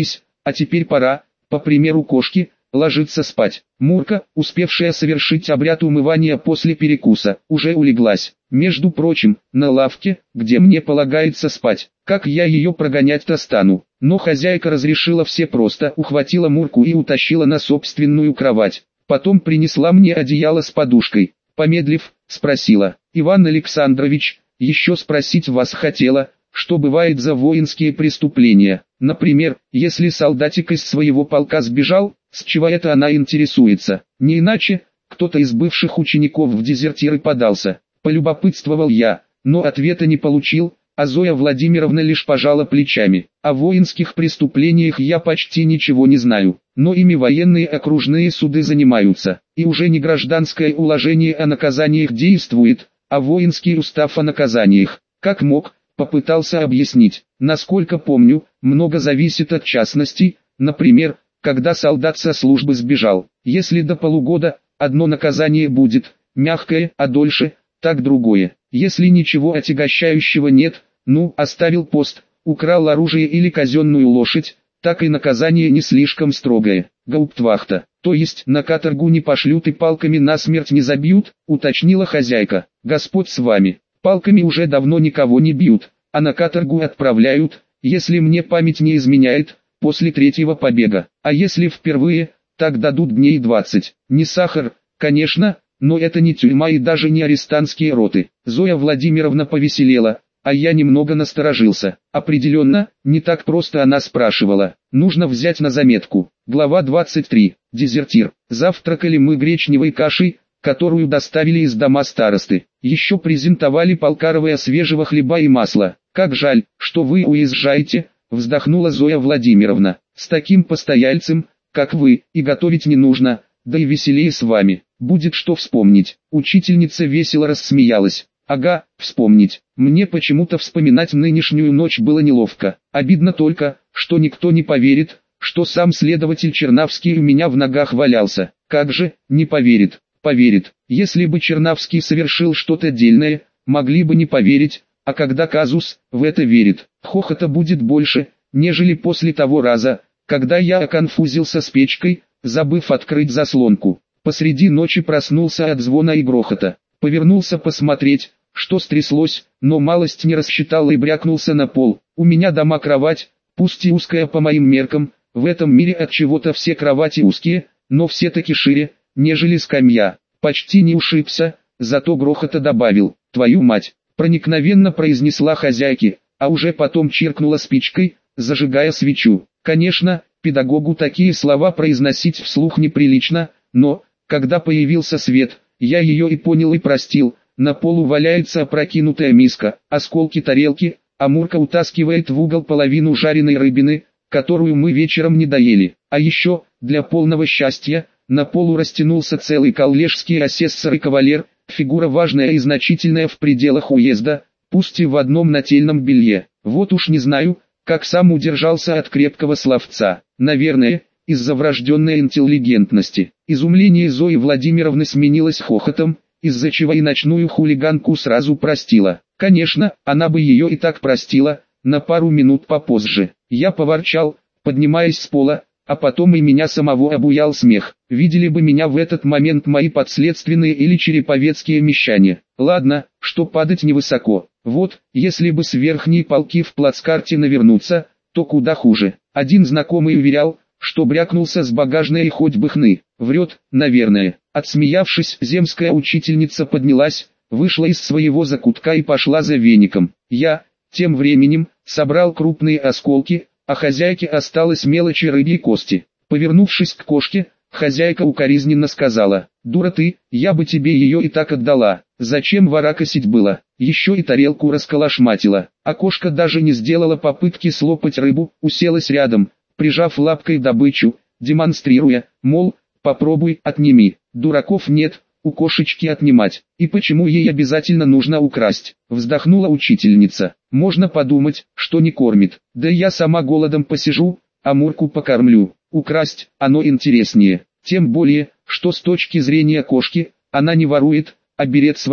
а теперь пора, по примеру кошки, ложиться спать. Мурка, успевшая совершить обряд умывания после перекуса, уже улеглась. Между прочим, на лавке, где мне полагается спать. Как я ее прогонять-то стану? Но хозяйка разрешила все просто, ухватила Мурку и утащила на собственную кровать. Потом принесла мне одеяло с подушкой. Помедлив, спросила: «Иван Александрович, еще спросить вас хотела, что бывает за воинские преступления? Например, если солдатик из своего полка сбежал, с чего это она интересуется? Не иначе, кто-то из бывших учеников в дезертиры подался». Полюбопытствовал я, но ответа не получил, а Зоя Владимировна лишь пожала плечами. О воинских преступлениях я почти ничего не знаю, но ими военные окружные суды занимаются, и уже не гражданское уложение о наказаниях действует, а воинский устав о наказаниях. Как мог, попытался объяснить. Насколько помню, много зависит от частностей, например, когда солдат со службы сбежал. Если до полугода, одно наказание будет, мягкое, а дольше, так другое. Если ничего отягощающего нет, ну, оставил пост, украл оружие или казенную лошадь, так и наказание не слишком строгое. Гауптвахта, то есть на каторгу не пошлют и палками насмерть не забьют, уточнила хозяйка. Господь с вами, палками уже давно никого не бьют, а на каторгу отправляют, если мне память не изменяет, после третьего побега. А если впервые, так дадут дней двадцать. Не сахар, конечно, но это не тюрьма и даже не арестантские роты. Зоя Владимировна повеселела, а я немного насторожился. Определенно, не так просто она спрашивала. Нужно взять на заметку. Глава двадцать три. Дезертир. Завтракали мы гречневой кашей, которую доставили из дома старосты. Еще презентовали полкаровое свежего хлеба и масла. Как жаль, что вы уезжаете, вздохнула Зоя Владимировна. С таким постояльцем, как вы, и готовить не нужно, да и веселее с вами. Будет что вспомнить. Учительница весело рассмеялась. Ага, вспомнить. Мне почему-то вспоминать нынешнюю ночь было неловко. Обидно только, что никто не поверит, что сам следователь Чернавский у меня в ногах валялся. Как же, не поверит? Поверит. Если бы Чернавский совершил что-то дельное, могли бы не поверить, а когда казус, в это верит. Хохота будет больше, нежели после того раза, когда я оконфузился с печкой, забыв открыть заслонку. Посреди ночи проснулся от звона и грохота. Повернулся посмотреть, что стряслось, но малость не рассчитал и брякнулся на пол. У меня дома кровать, пусть и узкая по моим меркам, в этом мире от чего-то все кровати узкие, но все таки шире, нежели скамья. Почти не ушибся, зато грохота добавил. Твою мать, проникновенно произнесла хозяйки, а уже потом чиркнула спичкой, зажигая свечу. Конечно, педагогу такие слова произносить вслух неприлично, но, когда появился свет, я ее и понял и простил. На полу валяется опрокинутая миска, осколки тарелки, а Мурка утаскивает в угол половину жареной рыбины, которую мы вечером не доели. А еще, для полного счастья, на полу растянулся целый коллежский асессор и кавалер, фигура важная и значительная в пределах уезда, пусть и в одном нательном белье. Вот уж не знаю, как сам удержался от крепкого словца. Наверное, из-за врожденной интеллигентности. Изумление Зои Владимировны сменилось хохотом, из-за чего и ночную хулиганку сразу простила. Конечно, она бы ее и так простила, на пару минут попозже. Я поворчал, поднимаясь с пола, а потом и меня самого обуял смех. Видели бы меня в этот момент мои подследственные или череповецкие мещане. Ладно, что падать невысоко. Вот, если бы с верхней полки в плацкарте навернуться, то куда хуже. Один знакомый уверял, что брякнулся с багажной и хоть бы хны. Врет, наверное. Отсмеявшись, земская учительница поднялась, вышла из своего закутка и пошла за веником. Я, тем временем, собрал крупные осколки, а хозяйке осталось мелочи рыбьей кости. Повернувшись к кошке, хозяйка укоризненно сказала: «Дура ты, я бы тебе ее и так отдала. Зачем воракосить было? Еще и тарелку расколошматила». А кошка даже не сделала попытки слопать рыбу, уселась рядом, прижав лапкой добычу, демонстрируя, мол, попробуй, отними. Дураков нет, у кошечки отнимать. И почему ей обязательно нужно украсть? Вздохнула учительница. Можно подумать, что не кормит. Да я сама голодом посижу, а Мурку покормлю. Украсть, оно интереснее. Тем более, что с точки зрения кошки, она не ворует, а берет свое.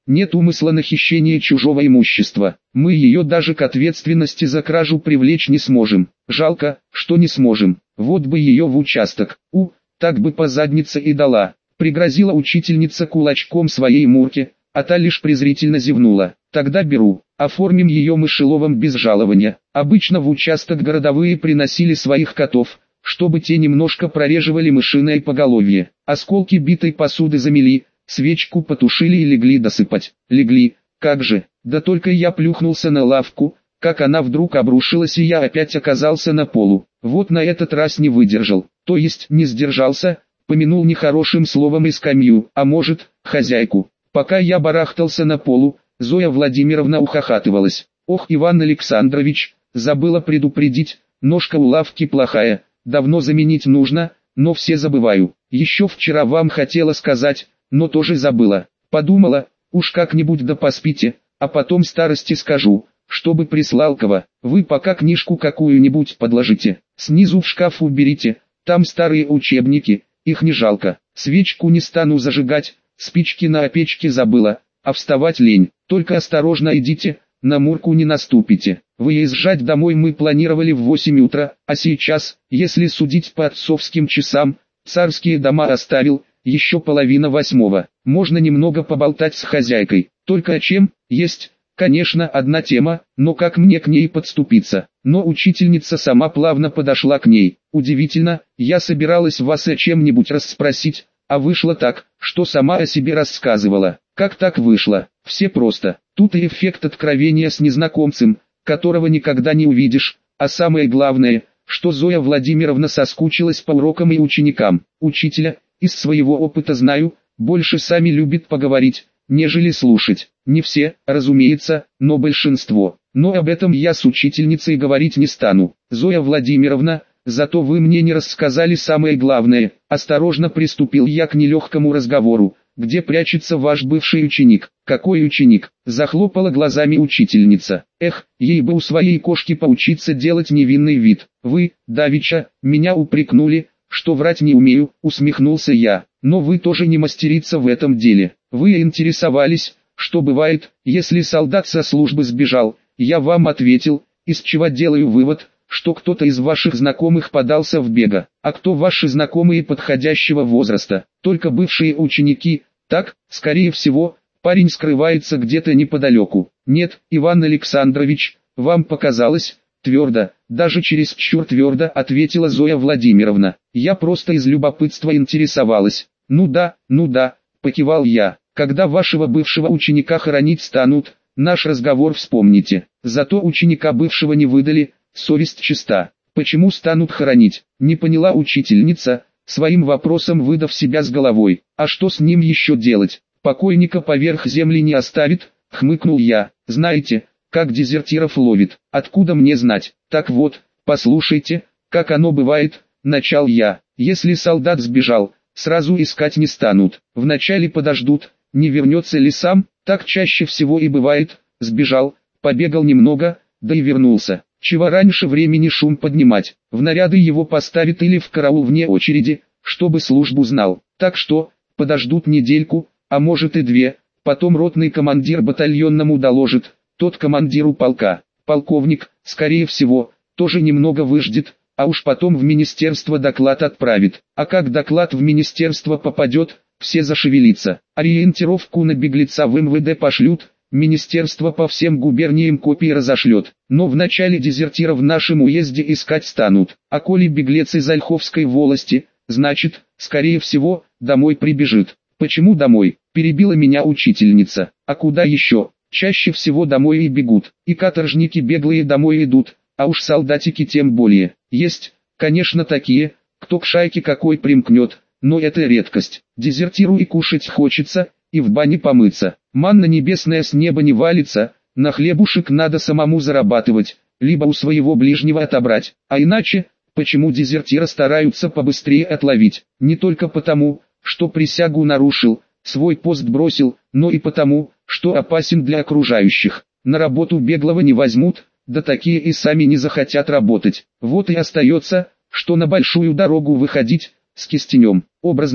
нет умысла на хищение чужого имущества. Мы ее даже к ответственности за кражу привлечь не сможем. Жалко, что не сможем. Вот бы ее в участок. У, так бы по заднице и дала. Пригрозила учительница кулачком своей Мурке, а та лишь презрительно зевнула. Тогда беру, оформим ее мышеловом без жалования. Обычно в участок городовые приносили своих котов, чтобы те немножко прореживали мышиное поголовье. Осколки битой посуды замели, свечку потушили и легли досыпать. Легли, как же, да только я плюхнулся на лавку, как она вдруг обрушилась и я опять оказался на полу. Вот на этот раз не выдержал, то есть не сдержался, помянул нехорошим словом и скамью, а может, хозяйку. Пока я барахтался на полу, Зоя Владимировна ухахатывалась. Ох, Иван Александрович, забыла предупредить, ножка у лавки плохая, давно заменить нужно, но все забываю. Еще вчера вам хотела сказать, но тоже забыла. Подумала, уж как-нибудь да поспите, а потом старости скажу, чтобы прислал кого. Вы пока книжку какую-нибудь подложите, снизу в шкаф уберите, там старые учебники, их не жалко. Свечку не стану зажигать, спички на печке забыла, а вставать лень. Только осторожно идите, на Мурку не наступите. Выезжать домой мы планировали в восемь утра, а сейчас, если судить по отцовским часам, царские дома оставил, еще половина восьмого. Можно немного поболтать с хозяйкой. Только о чем? Есть, конечно, одна тема, но как мне к ней подступиться? Но учительница сама плавно подошла к ней. Удивительно, я собиралась вас о чем-нибудь расспросить, а вышло так, что сама о себе рассказывала. Как так вышло? Все просто. Тут и эффект откровения с незнакомцем, которого никогда не увидишь, а самое главное, что Зоя Владимировна соскучилась по урокам и ученикам. Учителя, из своего опыта знаю, больше сами любит поговорить, нежели слушать. Не все, разумеется, но большинство. Но об этом я с учительницей говорить не стану. Зоя Владимировна, зато вы мне не рассказали самое главное. Осторожно приступил я к нелегкому разговору. Где прячется ваш бывший ученик? Какой ученик? Захлопала глазами учительница. Эх, ей бы у своей кошки поучиться делать невинный вид. Вы, давеча, меня упрекнули, что врать не умею, усмехнулся я. Но вы тоже не мастерица в этом деле. Вы интересовались, что бывает, если солдат со службы сбежал. Я вам ответил, из чего делаю вывод, что кто-то из ваших знакомых подался в бега. А кто ваши знакомые подходящего возраста? Только бывшие ученики. Так, скорее всего, парень скрывается где-то неподалеку. Нет, Иван Александрович, вам показалось, твердо, даже чересчур твердо ответила Зоя Владимировна. Я просто из любопытства интересовалась. Ну да, ну да, покивал я. Когда вашего бывшего ученика хоронить станут, наш разговор вспомните. Зато ученика бывшего не выдали, совесть чиста. Почему станут хоронить? Не поняла учительница, своим вопросом выдав себя с головой. А что с ним еще делать? Покойника поверх земли не оставит, хмыкнул я. Знаете, как дезертиров ловит? Откуда мне знать? Так вот, послушайте, как оно бывает, начал я. Если солдат сбежал, сразу искать не станут. Вначале подождут, не вернется ли сам, так чаще всего и бывает. Сбежал, побегал немного, да и вернулся. Чего раньше времени шум поднимать, в наряды его поставят или в караул вне очереди, чтобы службу знал. Так что, подождут недельку, а может и две, потом ротный командир батальонному доложит, тот командиру полка, полковник, скорее всего, тоже немного выждет, а уж потом в министерство доклад отправит. А как доклад в министерство попадет, все зашевелится. Ориентировку на беглеца в эм вэ дэ пошлют, министерство по всем губерниям копии разошлет, но вначале дезертира в нашем уезде искать станут, а коли беглец из Ольховской волости, значит, скорее всего, домой прибежит. Почему домой? Перебила меня учительница. А куда еще? Чаще всего домой и бегут, и каторжники беглые домой идут, а уж солдатики тем более. Есть, конечно, такие, кто к шайке какой примкнет, но это редкость. Дезертиру и кушать хочется, и в бане помыться. Манна небесная с неба не валится, на хлебушек надо самому зарабатывать, либо у своего ближнего отобрать. А иначе, почему дезертира стараются побыстрее отловить? Не только потому, что присягу нарушил, свой пост бросил, но и потому, что опасен для окружающих. На работу беглого не возьмут, да такие и сами не захотят работать. Вот и остается, что на большую дорогу выходить, с кистенем. Образно,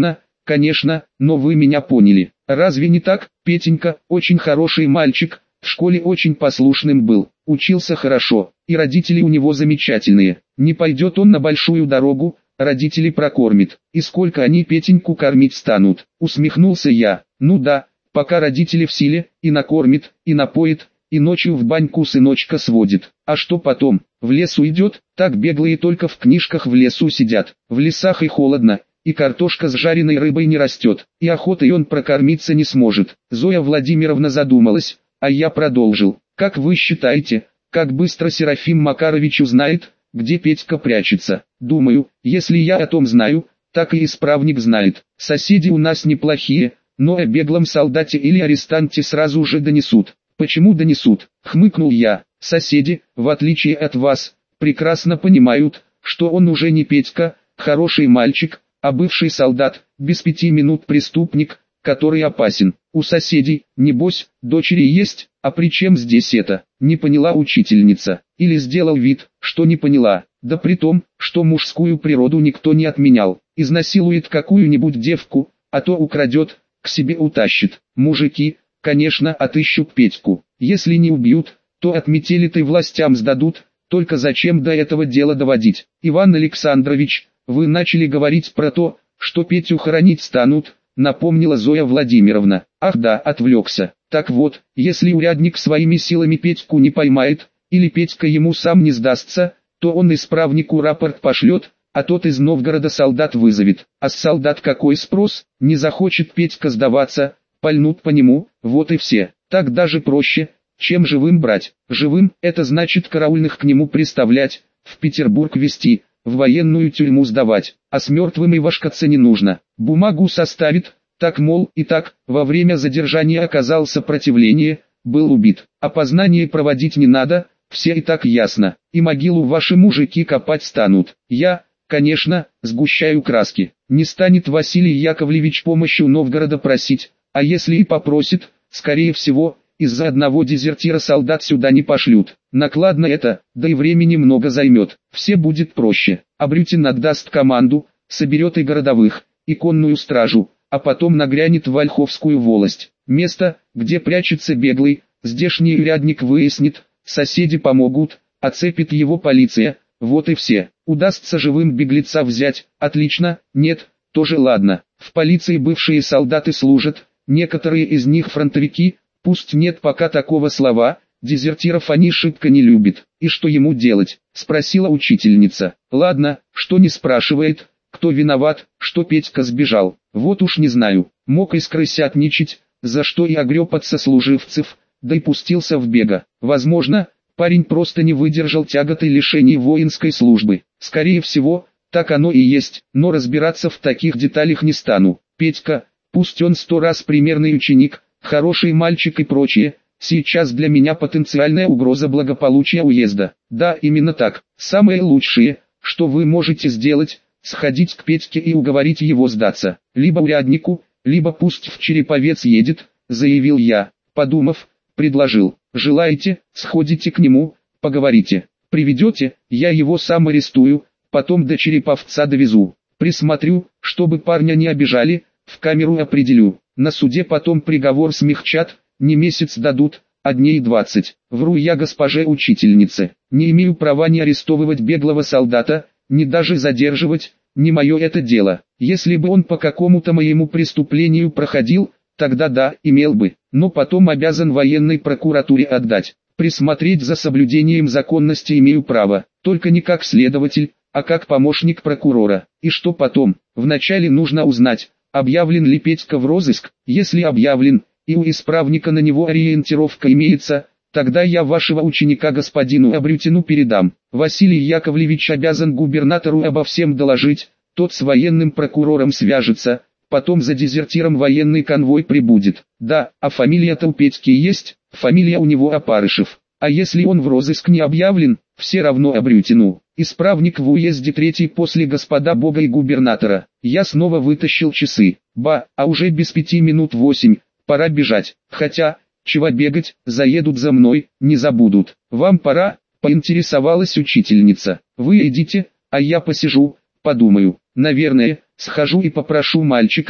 конечно, но вы меня поняли. Разве не так? Петенька очень хороший мальчик, в школе очень послушным был, учился хорошо, и родители у него замечательные. Не пойдет он на большую дорогу, родители прокормит. И сколько они Петеньку кормить станут? Усмехнулся я. Ну да, пока родители в силе, и накормит, и напоит, и ночью в баньку сыночка сводит. А что потом? В лес уйдет? Так беглые только в книжках в лесу сидят. В лесах и холодно, и картошка с жареной рыбой не растет, и охотой он прокормиться не сможет. Зоя Владимировна задумалась, а я продолжил. Как вы считаете, как быстро Серафим Макарович узнает, где Петька прячется? Думаю, если я о том знаю, так и исправник знает. Соседи у нас неплохие, но о беглом солдате или арестанте сразу же донесут. Почему донесут? Хмыкнул я. Соседи, в отличие от вас, прекрасно понимают, что он уже не Петька, хороший мальчик, а бывший солдат, без пяти минут преступник, который опасен. У соседей, небось, дочери есть, а при чем здесь это? Не поняла учительница, или сделал вид, что не поняла, да при том, что мужскую природу никто не отменял. Изнасилует какую-нибудь девку, а то украдет, к себе утащит. Мужики, конечно, отыщут Петьку, если не убьют, то отметелитой властям сдадут, только зачем до этого дела доводить? Иван Александрович, вы начали говорить про то, что Петю хоронить станут, напомнила Зоя Владимировна. Ах да, отвлекся. Так вот, если урядник своими силами Петьку не поймает, или Петька ему сам не сдастся, то он исправнику рапорт пошлет, а тот из Новгорода солдат вызовет. А с солдат какой спрос? Не захочет Петька сдаваться, пальнут по нему, вот и все. Так даже проще, чем живым брать. Живым – это значит караульных к нему приставлять, в Петербург везти, в военную тюрьму сдавать, а с мертвым и вошкаться не нужно. Бумагу составит, так мол и так, во время задержания оказал сопротивление, был убит. Опознание проводить не надо, все и так ясно, и могилу ваши мужики копать станут. Я, конечно, сгущаю краски. Не станет Василий Яковлевич помощи у Новгорода просить, а если и попросит, скорее всего, из-за одного дезертира солдат сюда не пошлют. Накладно это, да и времени много займет. Все будет проще. Абрютин отдаст команду, соберет и городовых, и конную стражу, а потом нагрянет в Ольховскую волость. Место, где прячется беглый, здешний урядник выяснит, соседи помогут, оцепит его полиция, вот и все. Удастся живым беглеца взять, отлично, нет, тоже ладно. В полиции бывшие солдаты служат, некоторые из них фронтовики. Пусть нет пока такого слова, дезертиров они шибко не любят. И что ему делать? Спросила учительница. Ладно, что не спрашивает, кто виноват, что Петька сбежал. Вот уж не знаю, мог и скрысятничать, за что и огреб от сослуживцев, да и пустился в бега. Возможно, парень просто не выдержал тяготы лишений воинской службы. Скорее всего, так оно и есть, но разбираться в таких деталях не стану. Петька, пусть он сто раз примерный ученик, хороший мальчик и прочее, сейчас для меня потенциальная угроза благополучия уезда. Да, именно так. Самое лучшее, что вы можете сделать, сходить к Петьке и уговорить его сдаться. Либо уряднику, либо пусть в Череповец едет, заявил я. Подумав, предложил. Желаете, сходите к нему, поговорите. Приведете, я его сам арестую, потом до Череповца довезу. Присмотрю, чтобы парня не обижали, в камеру определю. На суде потом приговор смягчат, не месяц дадут, а дней двадцать. Вру я госпоже учительнице. Не имею права ни арестовывать беглого солдата, ни даже задерживать, не мое это дело. Если бы он по какому-то моему преступлению проходил, тогда да, имел бы, но потом обязан военной прокуратуре отдать. Присмотреть за соблюдением законности имею право, только не как следователь, а как помощник прокурора. И что потом? Вначале нужно узнать, объявлен ли Петька в розыск. Если объявлен, и у исправника на него ориентировка имеется, тогда я вашего ученика господину Абрютину передам. Василий Яковлевич обязан губернатору обо всем доложить, тот с военным прокурором свяжется, потом за дезертиром военный конвой прибудет. Да, а фамилия-то у Петьки есть, фамилия у него Опарышев. А если он в розыск не объявлен, все равно Абрютину. Исправник в уезде третий после господа Бога и губернатора. Я снова вытащил часы. Ба, а уже без пяти минут восемь, пора бежать. Хотя, чего бегать, заедут за мной, не забудут. Вам пора, поинтересовалась учительница. Вы идите, а я посижу, подумаю. Наверное, схожу и попрошу мальчика,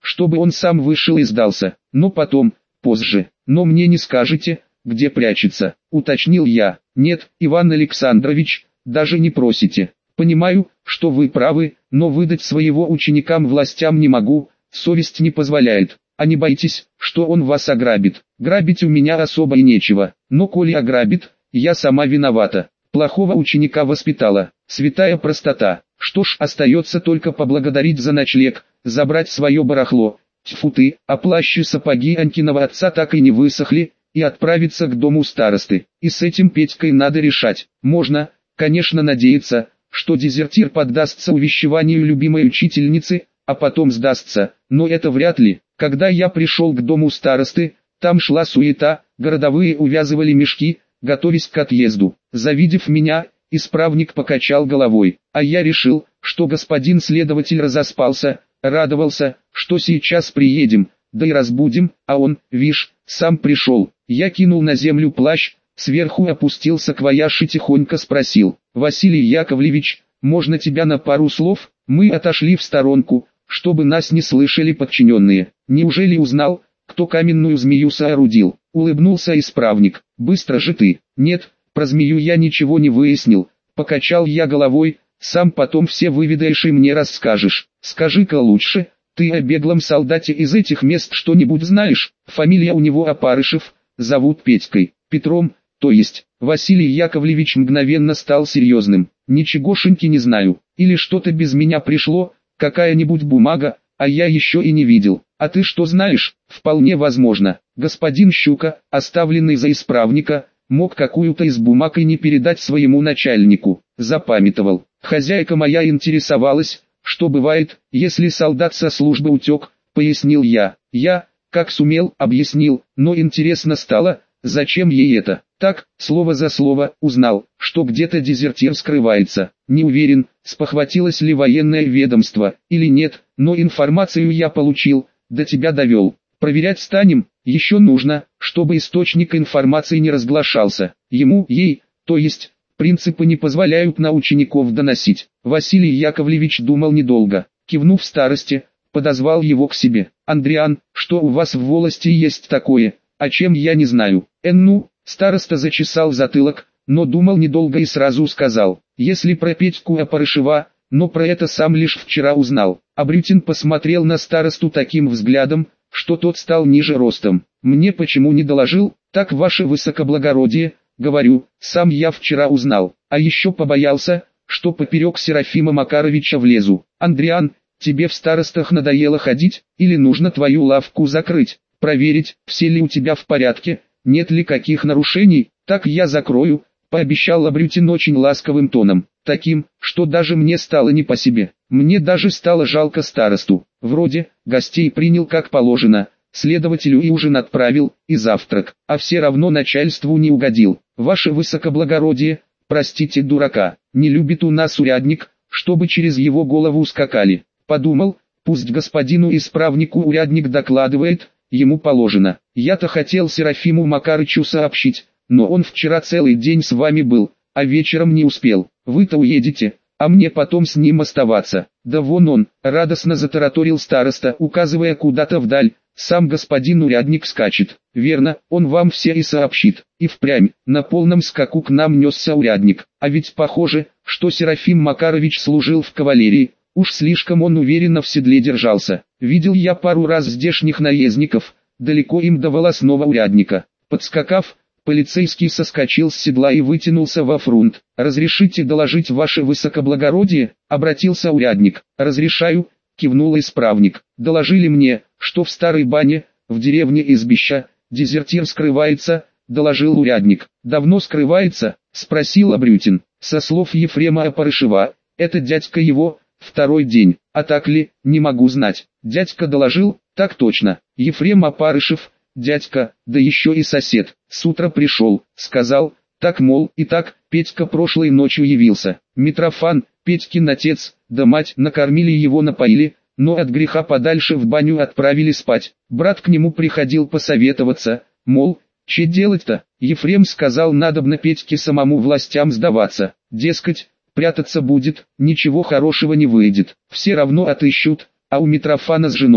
чтобы он сам вышел и сдался. Но потом, позже, но мне не скажете, где прячется, уточнил я. Нет, Иван Александрович, даже не просите. Понимаю, что вы правы, но выдать своего ученикам властям не могу, совесть не позволяет. А не боитесь, что он вас ограбит? Грабить у меня особо и нечего, но коли ограбит, я сама виновата. Плохого ученика воспитала, святая простота. Что ж, остается только поблагодарить за ночлег, забрать свое барахло. Тьфу ты, а плащ и сапоги Анькиного отца так и не высохли, и отправиться к дому старосты. И с этим Петькой надо решать. Можно, конечно, надеяться, что дезертир поддастся увещеванию любимой учительницы, а потом сдастся, но это вряд ли. Когда я пришел к дому старосты, там шла суета, городовые увязывали мешки, готовясь к отъезду. Завидев меня, исправник покачал головой, а я решил, что господин следователь разоспался, радовался, что сейчас приедем, да и разбудим, а он, вишь, сам пришел. Я кинул на землю плащ, сверху опустил саквояж и тихонько спросил: «Василий Яковлевич, можно тебя на пару слов?» Мы отошли в сторонку, чтобы нас не слышали подчиненные. Неужели узнал, кто каменную змею соорудил? Улыбнулся исправник. Быстро же ты. Нет, про змею я ничего не выяснил. Покачал я головой, сам потом все выведаешь и мне расскажешь. Скажи-ка лучше, ты о беглом солдате из этих мест что-нибудь знаешь? Фамилия у него Опарышев, зовут Петькой. Петром, то есть. Василий Яковлевич мгновенно стал серьезным. Ничегошеньки не знаю. Или что-то без меня пришло, какая-нибудь бумага, а я еще и не видел. А ты что знаешь? Вполне возможно. Господин Щука, оставленный за исправника, мог какую-то из бумаг и не передать своему начальнику. Запамятовал. Хозяйка моя интересовалась, что бывает, если солдат со службы утек, пояснил я. Я, как сумел, объяснил, но интересно стало, зачем ей это. Так, слово за слово, узнал, что где-то дезертир скрывается. Не уверен, спохватилось ли военное ведомство, или нет, но информацию я получил, до тебя довел. Проверять станем, еще нужно, чтобы источник информации не разглашался. Ему, ей, то есть, принципы не позволяют на учеников доносить. Василий Яковлевич думал недолго, кивнув старости, подозвал его к себе. «Андриан, что у вас в волости есть такое, о чем я не знаю?» «Эн ну», староста зачесал затылок, но думал недолго и сразу сказал: «Если про Петьку Опарышева, но про это сам лишь вчера узнал». Абрютин посмотрел на старосту таким взглядом, что тот стал ниже ростом. «Мне почему не доложил? Так, ваше высокоблагородие, говорю, сам я вчера узнал, а еще побоялся, что поперек Серафима Макаровича влезу. Андриан, тебе в старостах надоело ходить, или нужно твою лавку закрыть, проверить, все ли у тебя в порядке, нет ли каких нарушений? Так я закрою», — пообещал Абрютин очень ласковым тоном, таким, что даже мне стало не по себе. Мне даже стало жалко старосту. Вроде, гостей принял как положено, следователю и ужин отправил, и завтрак, а все равно начальству не угодил. «Ваше высокоблагородие, простите дурака, не любит у нас урядник, чтобы через его голову скакали». Подумал, пусть господину исправнику урядник докладывает, ему положено. Я-то хотел Серафиму Макарычу сообщить, но он вчера целый день с вами был, а вечером не успел. Вы-то уедете, а мне потом с ним оставаться. Да вон он, радостно затараторил староста, указывая куда-то вдаль. Сам господин урядник скачет. Верно, он вам все и сообщит. И впрямь, на полном скаку к нам несся урядник. А ведь похоже, что Серафим Макарович служил в кавалерии. Уж слишком он уверенно в седле держался. Видел я пару раз здешних наездников, далеко им до волосного урядника. Подскакав, полицейский соскочил с седла и вытянулся во фрунт. «Разрешите доложить ваше высокоблагородие?» — обратился урядник. «Разрешаю», — кивнул исправник. «Доложили мне, что в старой бане, в деревне Избища, дезертир скрывается», — доложил урядник. «Давно скрывается?» — спросил Абрютин. «Со слов Ефрема Опарышева, это дядька его, второй день. А так ли, не могу знать». «Дядька доложил?» «Так точно. Ефрем Опарышев, дядька, да еще и сосед. С утра пришел, сказал, так мол, и так, Петька прошлой ночью явился. Митрофан, Петькин отец, да мать накормили его, напоили, но от греха подальше в баню отправили спать. Брат к нему приходил посоветоваться, мол, че делать-то?» Ефрем сказал, надобно Петьке самому властям сдаваться. Дескать, прятаться будет, ничего хорошего не выйдет. Все равно отыщут, а у Митрофана с женой,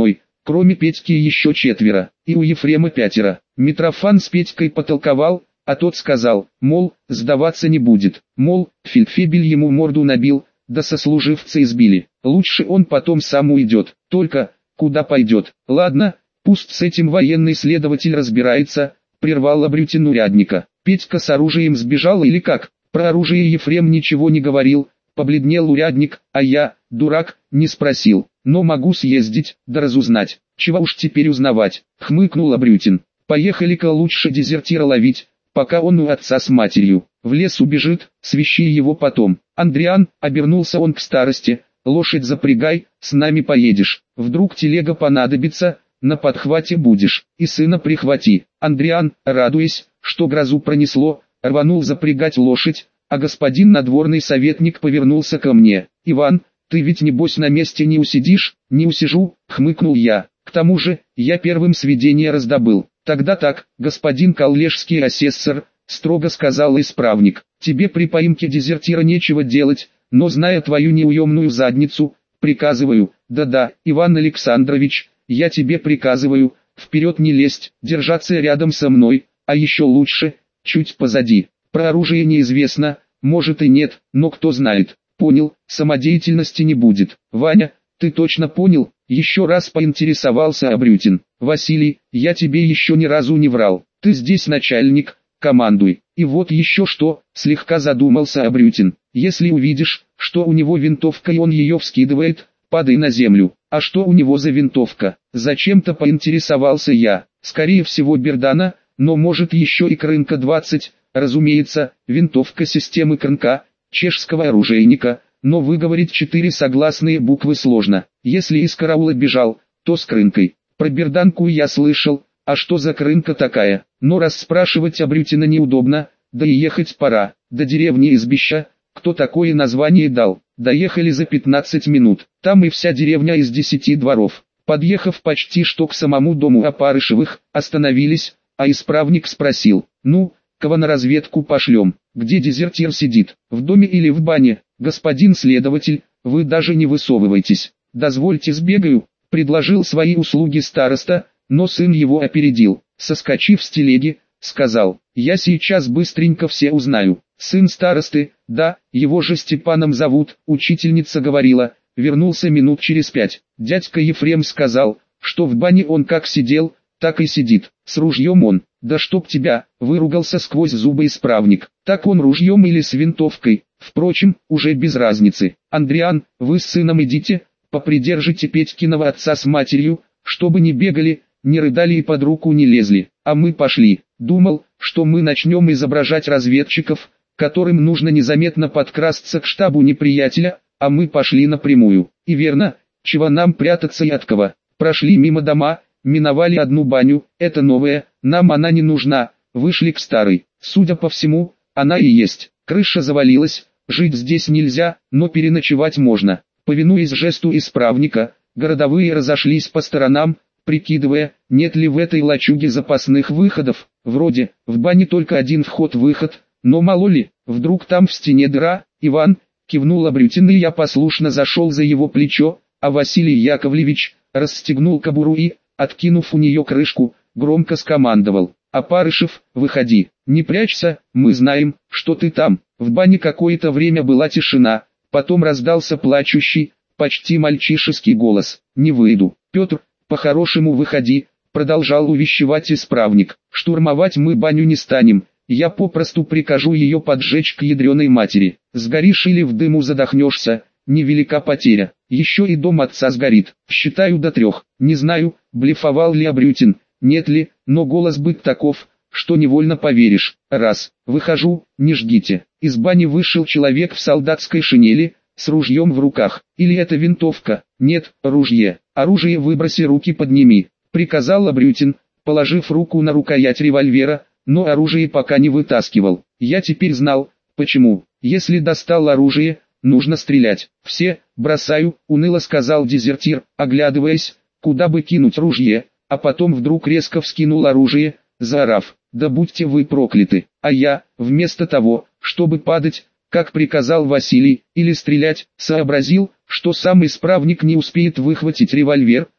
кроме Петьки еще четверо, и у Ефрема пятеро. Митрофан с Петькой потолковал, а тот сказал, мол, сдаваться не будет, мол, фельдфебель ему морду набил, да сослуживцы избили, лучше он потом сам уйдет, только, куда пойдет, ладно, пусть с этим военный следователь разбирается, прервал Абрютин урядника. Петька с оружием сбежал или как? Про оружие Ефрем ничего не говорил, побледнел урядник, а я, дурак, не спросил, но могу съездить, да разузнать, чего уж теперь узнавать, хмыкнул Абрютин. Поехали-ка лучше дезертира ловить, пока он у отца с матерью, в лес убежит, свищи его потом. Андриан, обернулся он к старости, лошадь запрягай, с нами поедешь, вдруг телега понадобится, на подхвате будешь, и сына прихвати. Андриан, радуясь, что грозу пронесло, рванул запрягать лошадь, а господин надворный советник повернулся ко мне. «Иван, ты ведь небось на месте не усидишь?» «Не усижу», — хмыкнул я. «К тому же, я первым сведения раздобыл». «Тогда так, господин коллежский асессор», — строго сказал исправник. «Тебе при поимке дезертира нечего делать, но зная твою неуемную задницу, приказываю, да-да, Иван Александрович, я тебе приказываю, вперед не лезть, держаться рядом со мной, а еще лучше, чуть позади. Про оружие неизвестно, может и нет, но кто знает». «Понял, самодеятельности не будет». «Ваня, ты точно понял?» Еще раз поинтересовался Абрютин. «Василий, я тебе еще ни разу не врал. Ты здесь начальник, командуй». «И вот еще что», слегка задумался Абрютин. «Если увидишь, что у него винтовка и он ее вскидывает, падай на землю». «А что у него за винтовка?» Зачем-то поинтересовался я. «Скорее всего Бердана, но может еще и Крынка двадцать, разумеется, винтовка системы Крынка, чешского оружейника, но выговорить четыре согласные буквы сложно. Если из караула бежал, то с Крынкой. Про берданку я слышал, а что за Крынка такая? Но расспрашивать Абрютина неудобно, да и ехать пора. До деревни Избища, кто такое название дал? Доехали за пятнадцать минут, там и вся деревня из десяти дворов. Подъехав почти что к самому дому Опарышевых, остановились, а исправник спросил, ну, кого на разведку пошлем? Где дезертир сидит, в доме или в бане? Господин следователь, вы даже не высовывайтесь. Дозвольте сбегаю, предложил свои услуги староста, но сын его опередил. Соскочив с телеги, сказал, я сейчас быстренько все узнаю. Сын старосты, да, его же Степаном зовут, учительница говорила, вернулся минут через пять. Дядька Ефрем сказал, что в бане он как сидел, так и сидит, с ружьем он. «Да чтоб тебя!» — выругался сквозь зубы исправник. «Так он ружьем или с винтовкой? Впрочем, уже без разницы. Андриан, вы с сыном идите, попридержите Петькиного отца с матерью, чтобы не бегали, не рыдали и под руку не лезли. А мы пошли. Думал, что мы начнем изображать разведчиков, которым нужно незаметно подкрасться к штабу неприятеля, а мы пошли напрямую. И верно, чего нам прятаться и от кого. Прошли мимо дома, миновали одну баню, это новая, нам она не нужна, вышли к старой. Судя по всему, она и есть. Крыша завалилась, жить здесь нельзя, но переночевать можно. Повинуясь жесту исправника, городовые разошлись по сторонам, прикидывая, нет ли в этой лачуге запасных выходов. Вроде, в бане только один вход-выход, но мало ли, вдруг там в стене дыра. «Иван», кивнул Абрютин, и я послушно зашел за его плечо, а Василий Яковлевич расстегнул кобуру и, откинув у нее крышку, громко скомандовал: «Опарышев, выходи, не прячься, мы знаем, что ты там». В бане какое-то время была тишина, потом раздался плачущий, почти мальчишеский голос: «Не выйду, Петр, по-хорошему выходи», продолжал увещевать исправник. «Штурмовать мы баню не станем, я попросту прикажу ее поджечь к ядреной матери. Сгоришь или в дыму задохнешься, невелика потеря. Еще и дом отца сгорит, считаю до трех». Не знаю, блефовал ли Абрютин, нет ли, но голос быть таков, что невольно поверишь. Раз, выхожу, не ждите. Из бани вышел человек в солдатской шинели, с ружьем в руках. Или это винтовка? Нет, ружье. «Оружие выброси, руки подними», приказал Абрютин, положив руку на рукоять револьвера, но оружие пока не вытаскивал. Я теперь знал, почему. Если достал оружие, нужно стрелять. «Все, бросаю», уныло сказал дезертир, оглядываясь, куда бы кинуть ружье, а потом вдруг резко вскинул оружие, заорав: «Да будьте вы прокляты!» А я, вместо того, чтобы падать, как приказал Василий, или стрелять, сообразил, что сам исправник не успеет выхватить револьвер,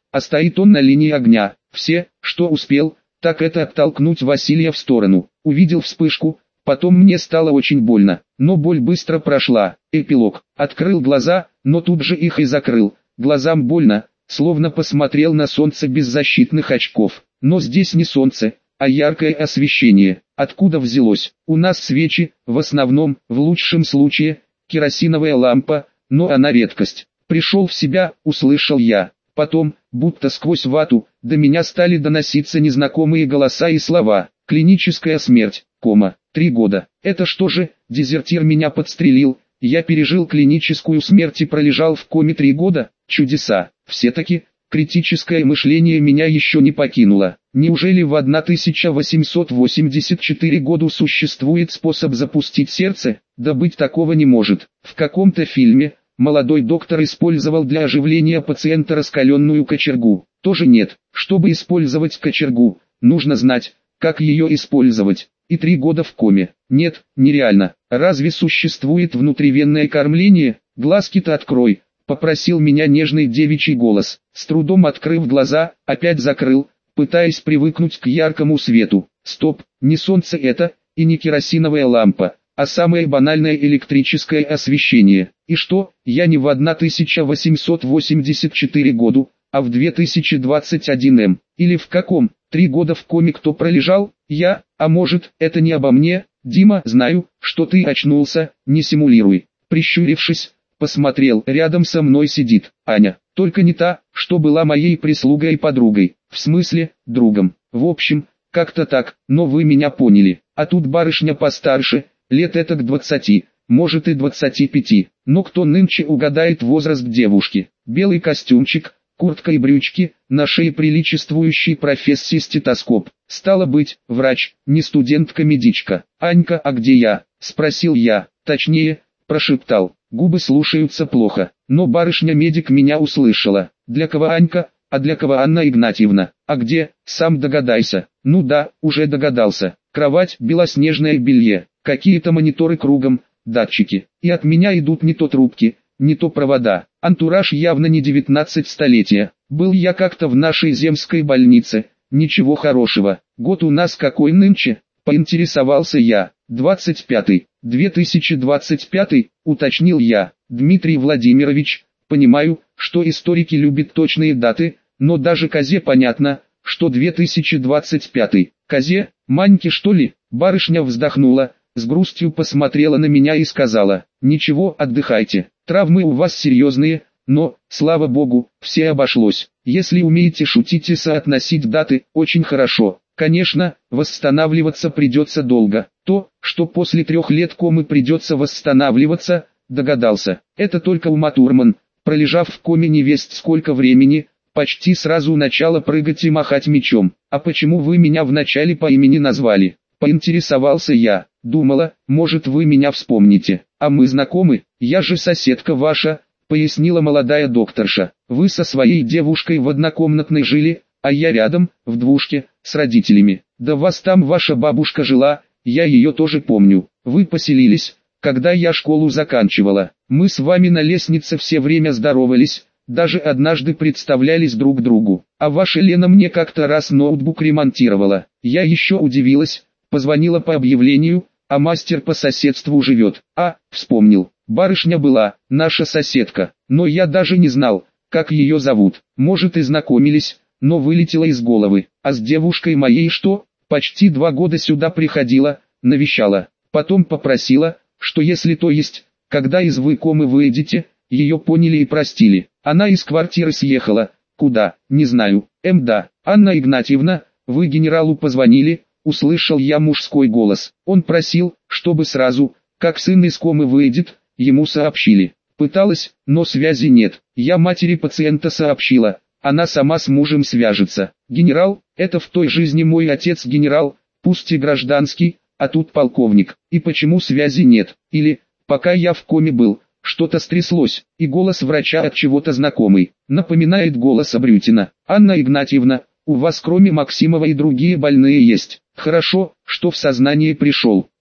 а стоит он на линии огня. Все, что успел, так это оттолкнуть Василия в сторону. Увидел вспышку, потом мне стало очень больно, но боль быстро прошла. Эпилог. Открыл глаза, но тут же их и закрыл. Глазам больно, словно посмотрел на солнце без защитных очков. Но здесь не солнце, а яркое освещение. Откуда взялось? У нас свечи, в основном, в лучшем случае, керосиновая лампа, но она редкость. Пришел в себя, услышал я. Потом, будто сквозь вату, до меня стали доноситься незнакомые голоса и слова. Клиническая смерть, кома, три года. Это что же, дезертир меня подстрелил? Я пережил клиническую смерть и пролежал в коме три года? Чудеса. Все-таки, критическое мышление меня еще не покинуло. Неужели в тысяча восемьсот восемьдесят четвёртом году существует способ запустить сердце? Да быть такого не может. В каком-то фильме молодой доктор использовал для оживления пациента раскаленную кочергу. Тоже нет. Чтобы использовать кочергу, нужно знать, как ее использовать. И три года в коме. Нет, нереально. Разве существует внутривенное кормление? Глазки-то открой, попросил меня нежный девичий голос. С трудом открыв глаза, опять закрыл, пытаясь привыкнуть к яркому свету. Стоп, не солнце это, и не керосиновая лампа, а самое банальное электрическое освещение. И что, я не в тысяча восемьсот восемьдесят четвёртом году, а в две тысячи двадцать первом, или в каком? Три года в коме кто пролежал? Я, а может, это не обо мне? Дима, знаю, что ты очнулся, не симулируй. Прищурившись, посмотрел, рядом со мной сидит Аня, только не та, что была моей прислугой и подругой, в смысле, другом. В общем, как-то так, но вы меня поняли. А тут барышня постарше, лет этак двадцати, может и двадцати пяти, но кто нынче угадает возраст девушки? Белый костюмчик, куртка и брючки, на шее приличествующий профессии стетоскоп. Стало быть, врач, не студентка-медичка. «Анька, а где я?» – спросил я, точнее, прошептал. Губы слушаются плохо, но барышня-медик меня услышала. Для кого Анька, а для кого Анна Игнатьевна? А где, сам догадайся. Ну да, уже догадался. Кровать, белоснежное белье, какие-то мониторы кругом, датчики. И от меня идут не то трубки, не то провода. Антураж явно не девятнадцать столетия. Был я как-то в нашей земской больнице. Ничего хорошего. Год у нас какой нынче? Поинтересовался я. двадцать пятый. две тысячи двадцать пятый, уточнил я. Дмитрий Владимирович, понимаю, что историки любят точные даты, но даже козе понятно, что две тысячи двадцать пятый. Козе, Маньке что ли? Барышня вздохнула, с грустью посмотрела на меня и сказала: ничего, отдыхайте. Травмы у вас серьезные, но, слава богу, все обошлось. Если умеете шутить и соотносить даты, очень хорошо. Конечно, восстанавливаться придется долго. То, что после трех лет комы придется восстанавливаться, догадался. Это только Ума Турман, пролежав в коме невесть сколько времени, почти сразу начала прыгать и махать мечом. А почему вы меня вначале по имени назвали? Поинтересовался я. Думала, может вы меня вспомните. А мы знакомы, я же соседка ваша, пояснила молодая докторша. Вы со своей девушкой в однокомнатной жили, а я рядом, в двушке, с родителями. Да вас там ваша бабушка жила, я ее тоже помню. Вы поселились, когда я школу заканчивала. Мы с вами на лестнице все время здоровались, даже однажды представлялись друг другу. А ваша Лена мне как-то раз ноутбук ремонтировала. Я еще удивилась, позвонила по объявлению, а мастер по соседству живет. А, вспомнил, барышня была, наша соседка, но я даже не знал, как ее зовут. Может и знакомились, но вылетело из головы. А с девушкой моей что? Почти два года сюда приходила, навещала. Потом попросила, что если то есть, когда из вы комы выйдете, ее поняли и простили. Она из квартиры съехала. Куда? Не знаю. Эм да, Анна Игнатьевна, вы генералу позвонили? Услышал я мужской голос. Он просил, чтобы сразу, как сын из комы выйдет, ему сообщили. Пыталась, но связи нет. Я матери пациента сообщила. Она сама с мужем свяжется. Генерал, это в той жизни мой отец генерал, пусть и гражданский, а тут полковник. И почему связи нет? Или, пока я в коме был, что-то стряслось, и голос врача от чего-то знакомый. Напоминает голос Абрютина. Анна Игнатьевна, у вас кроме Максимова и другие больные есть. Хорошо, что в сознание пришел.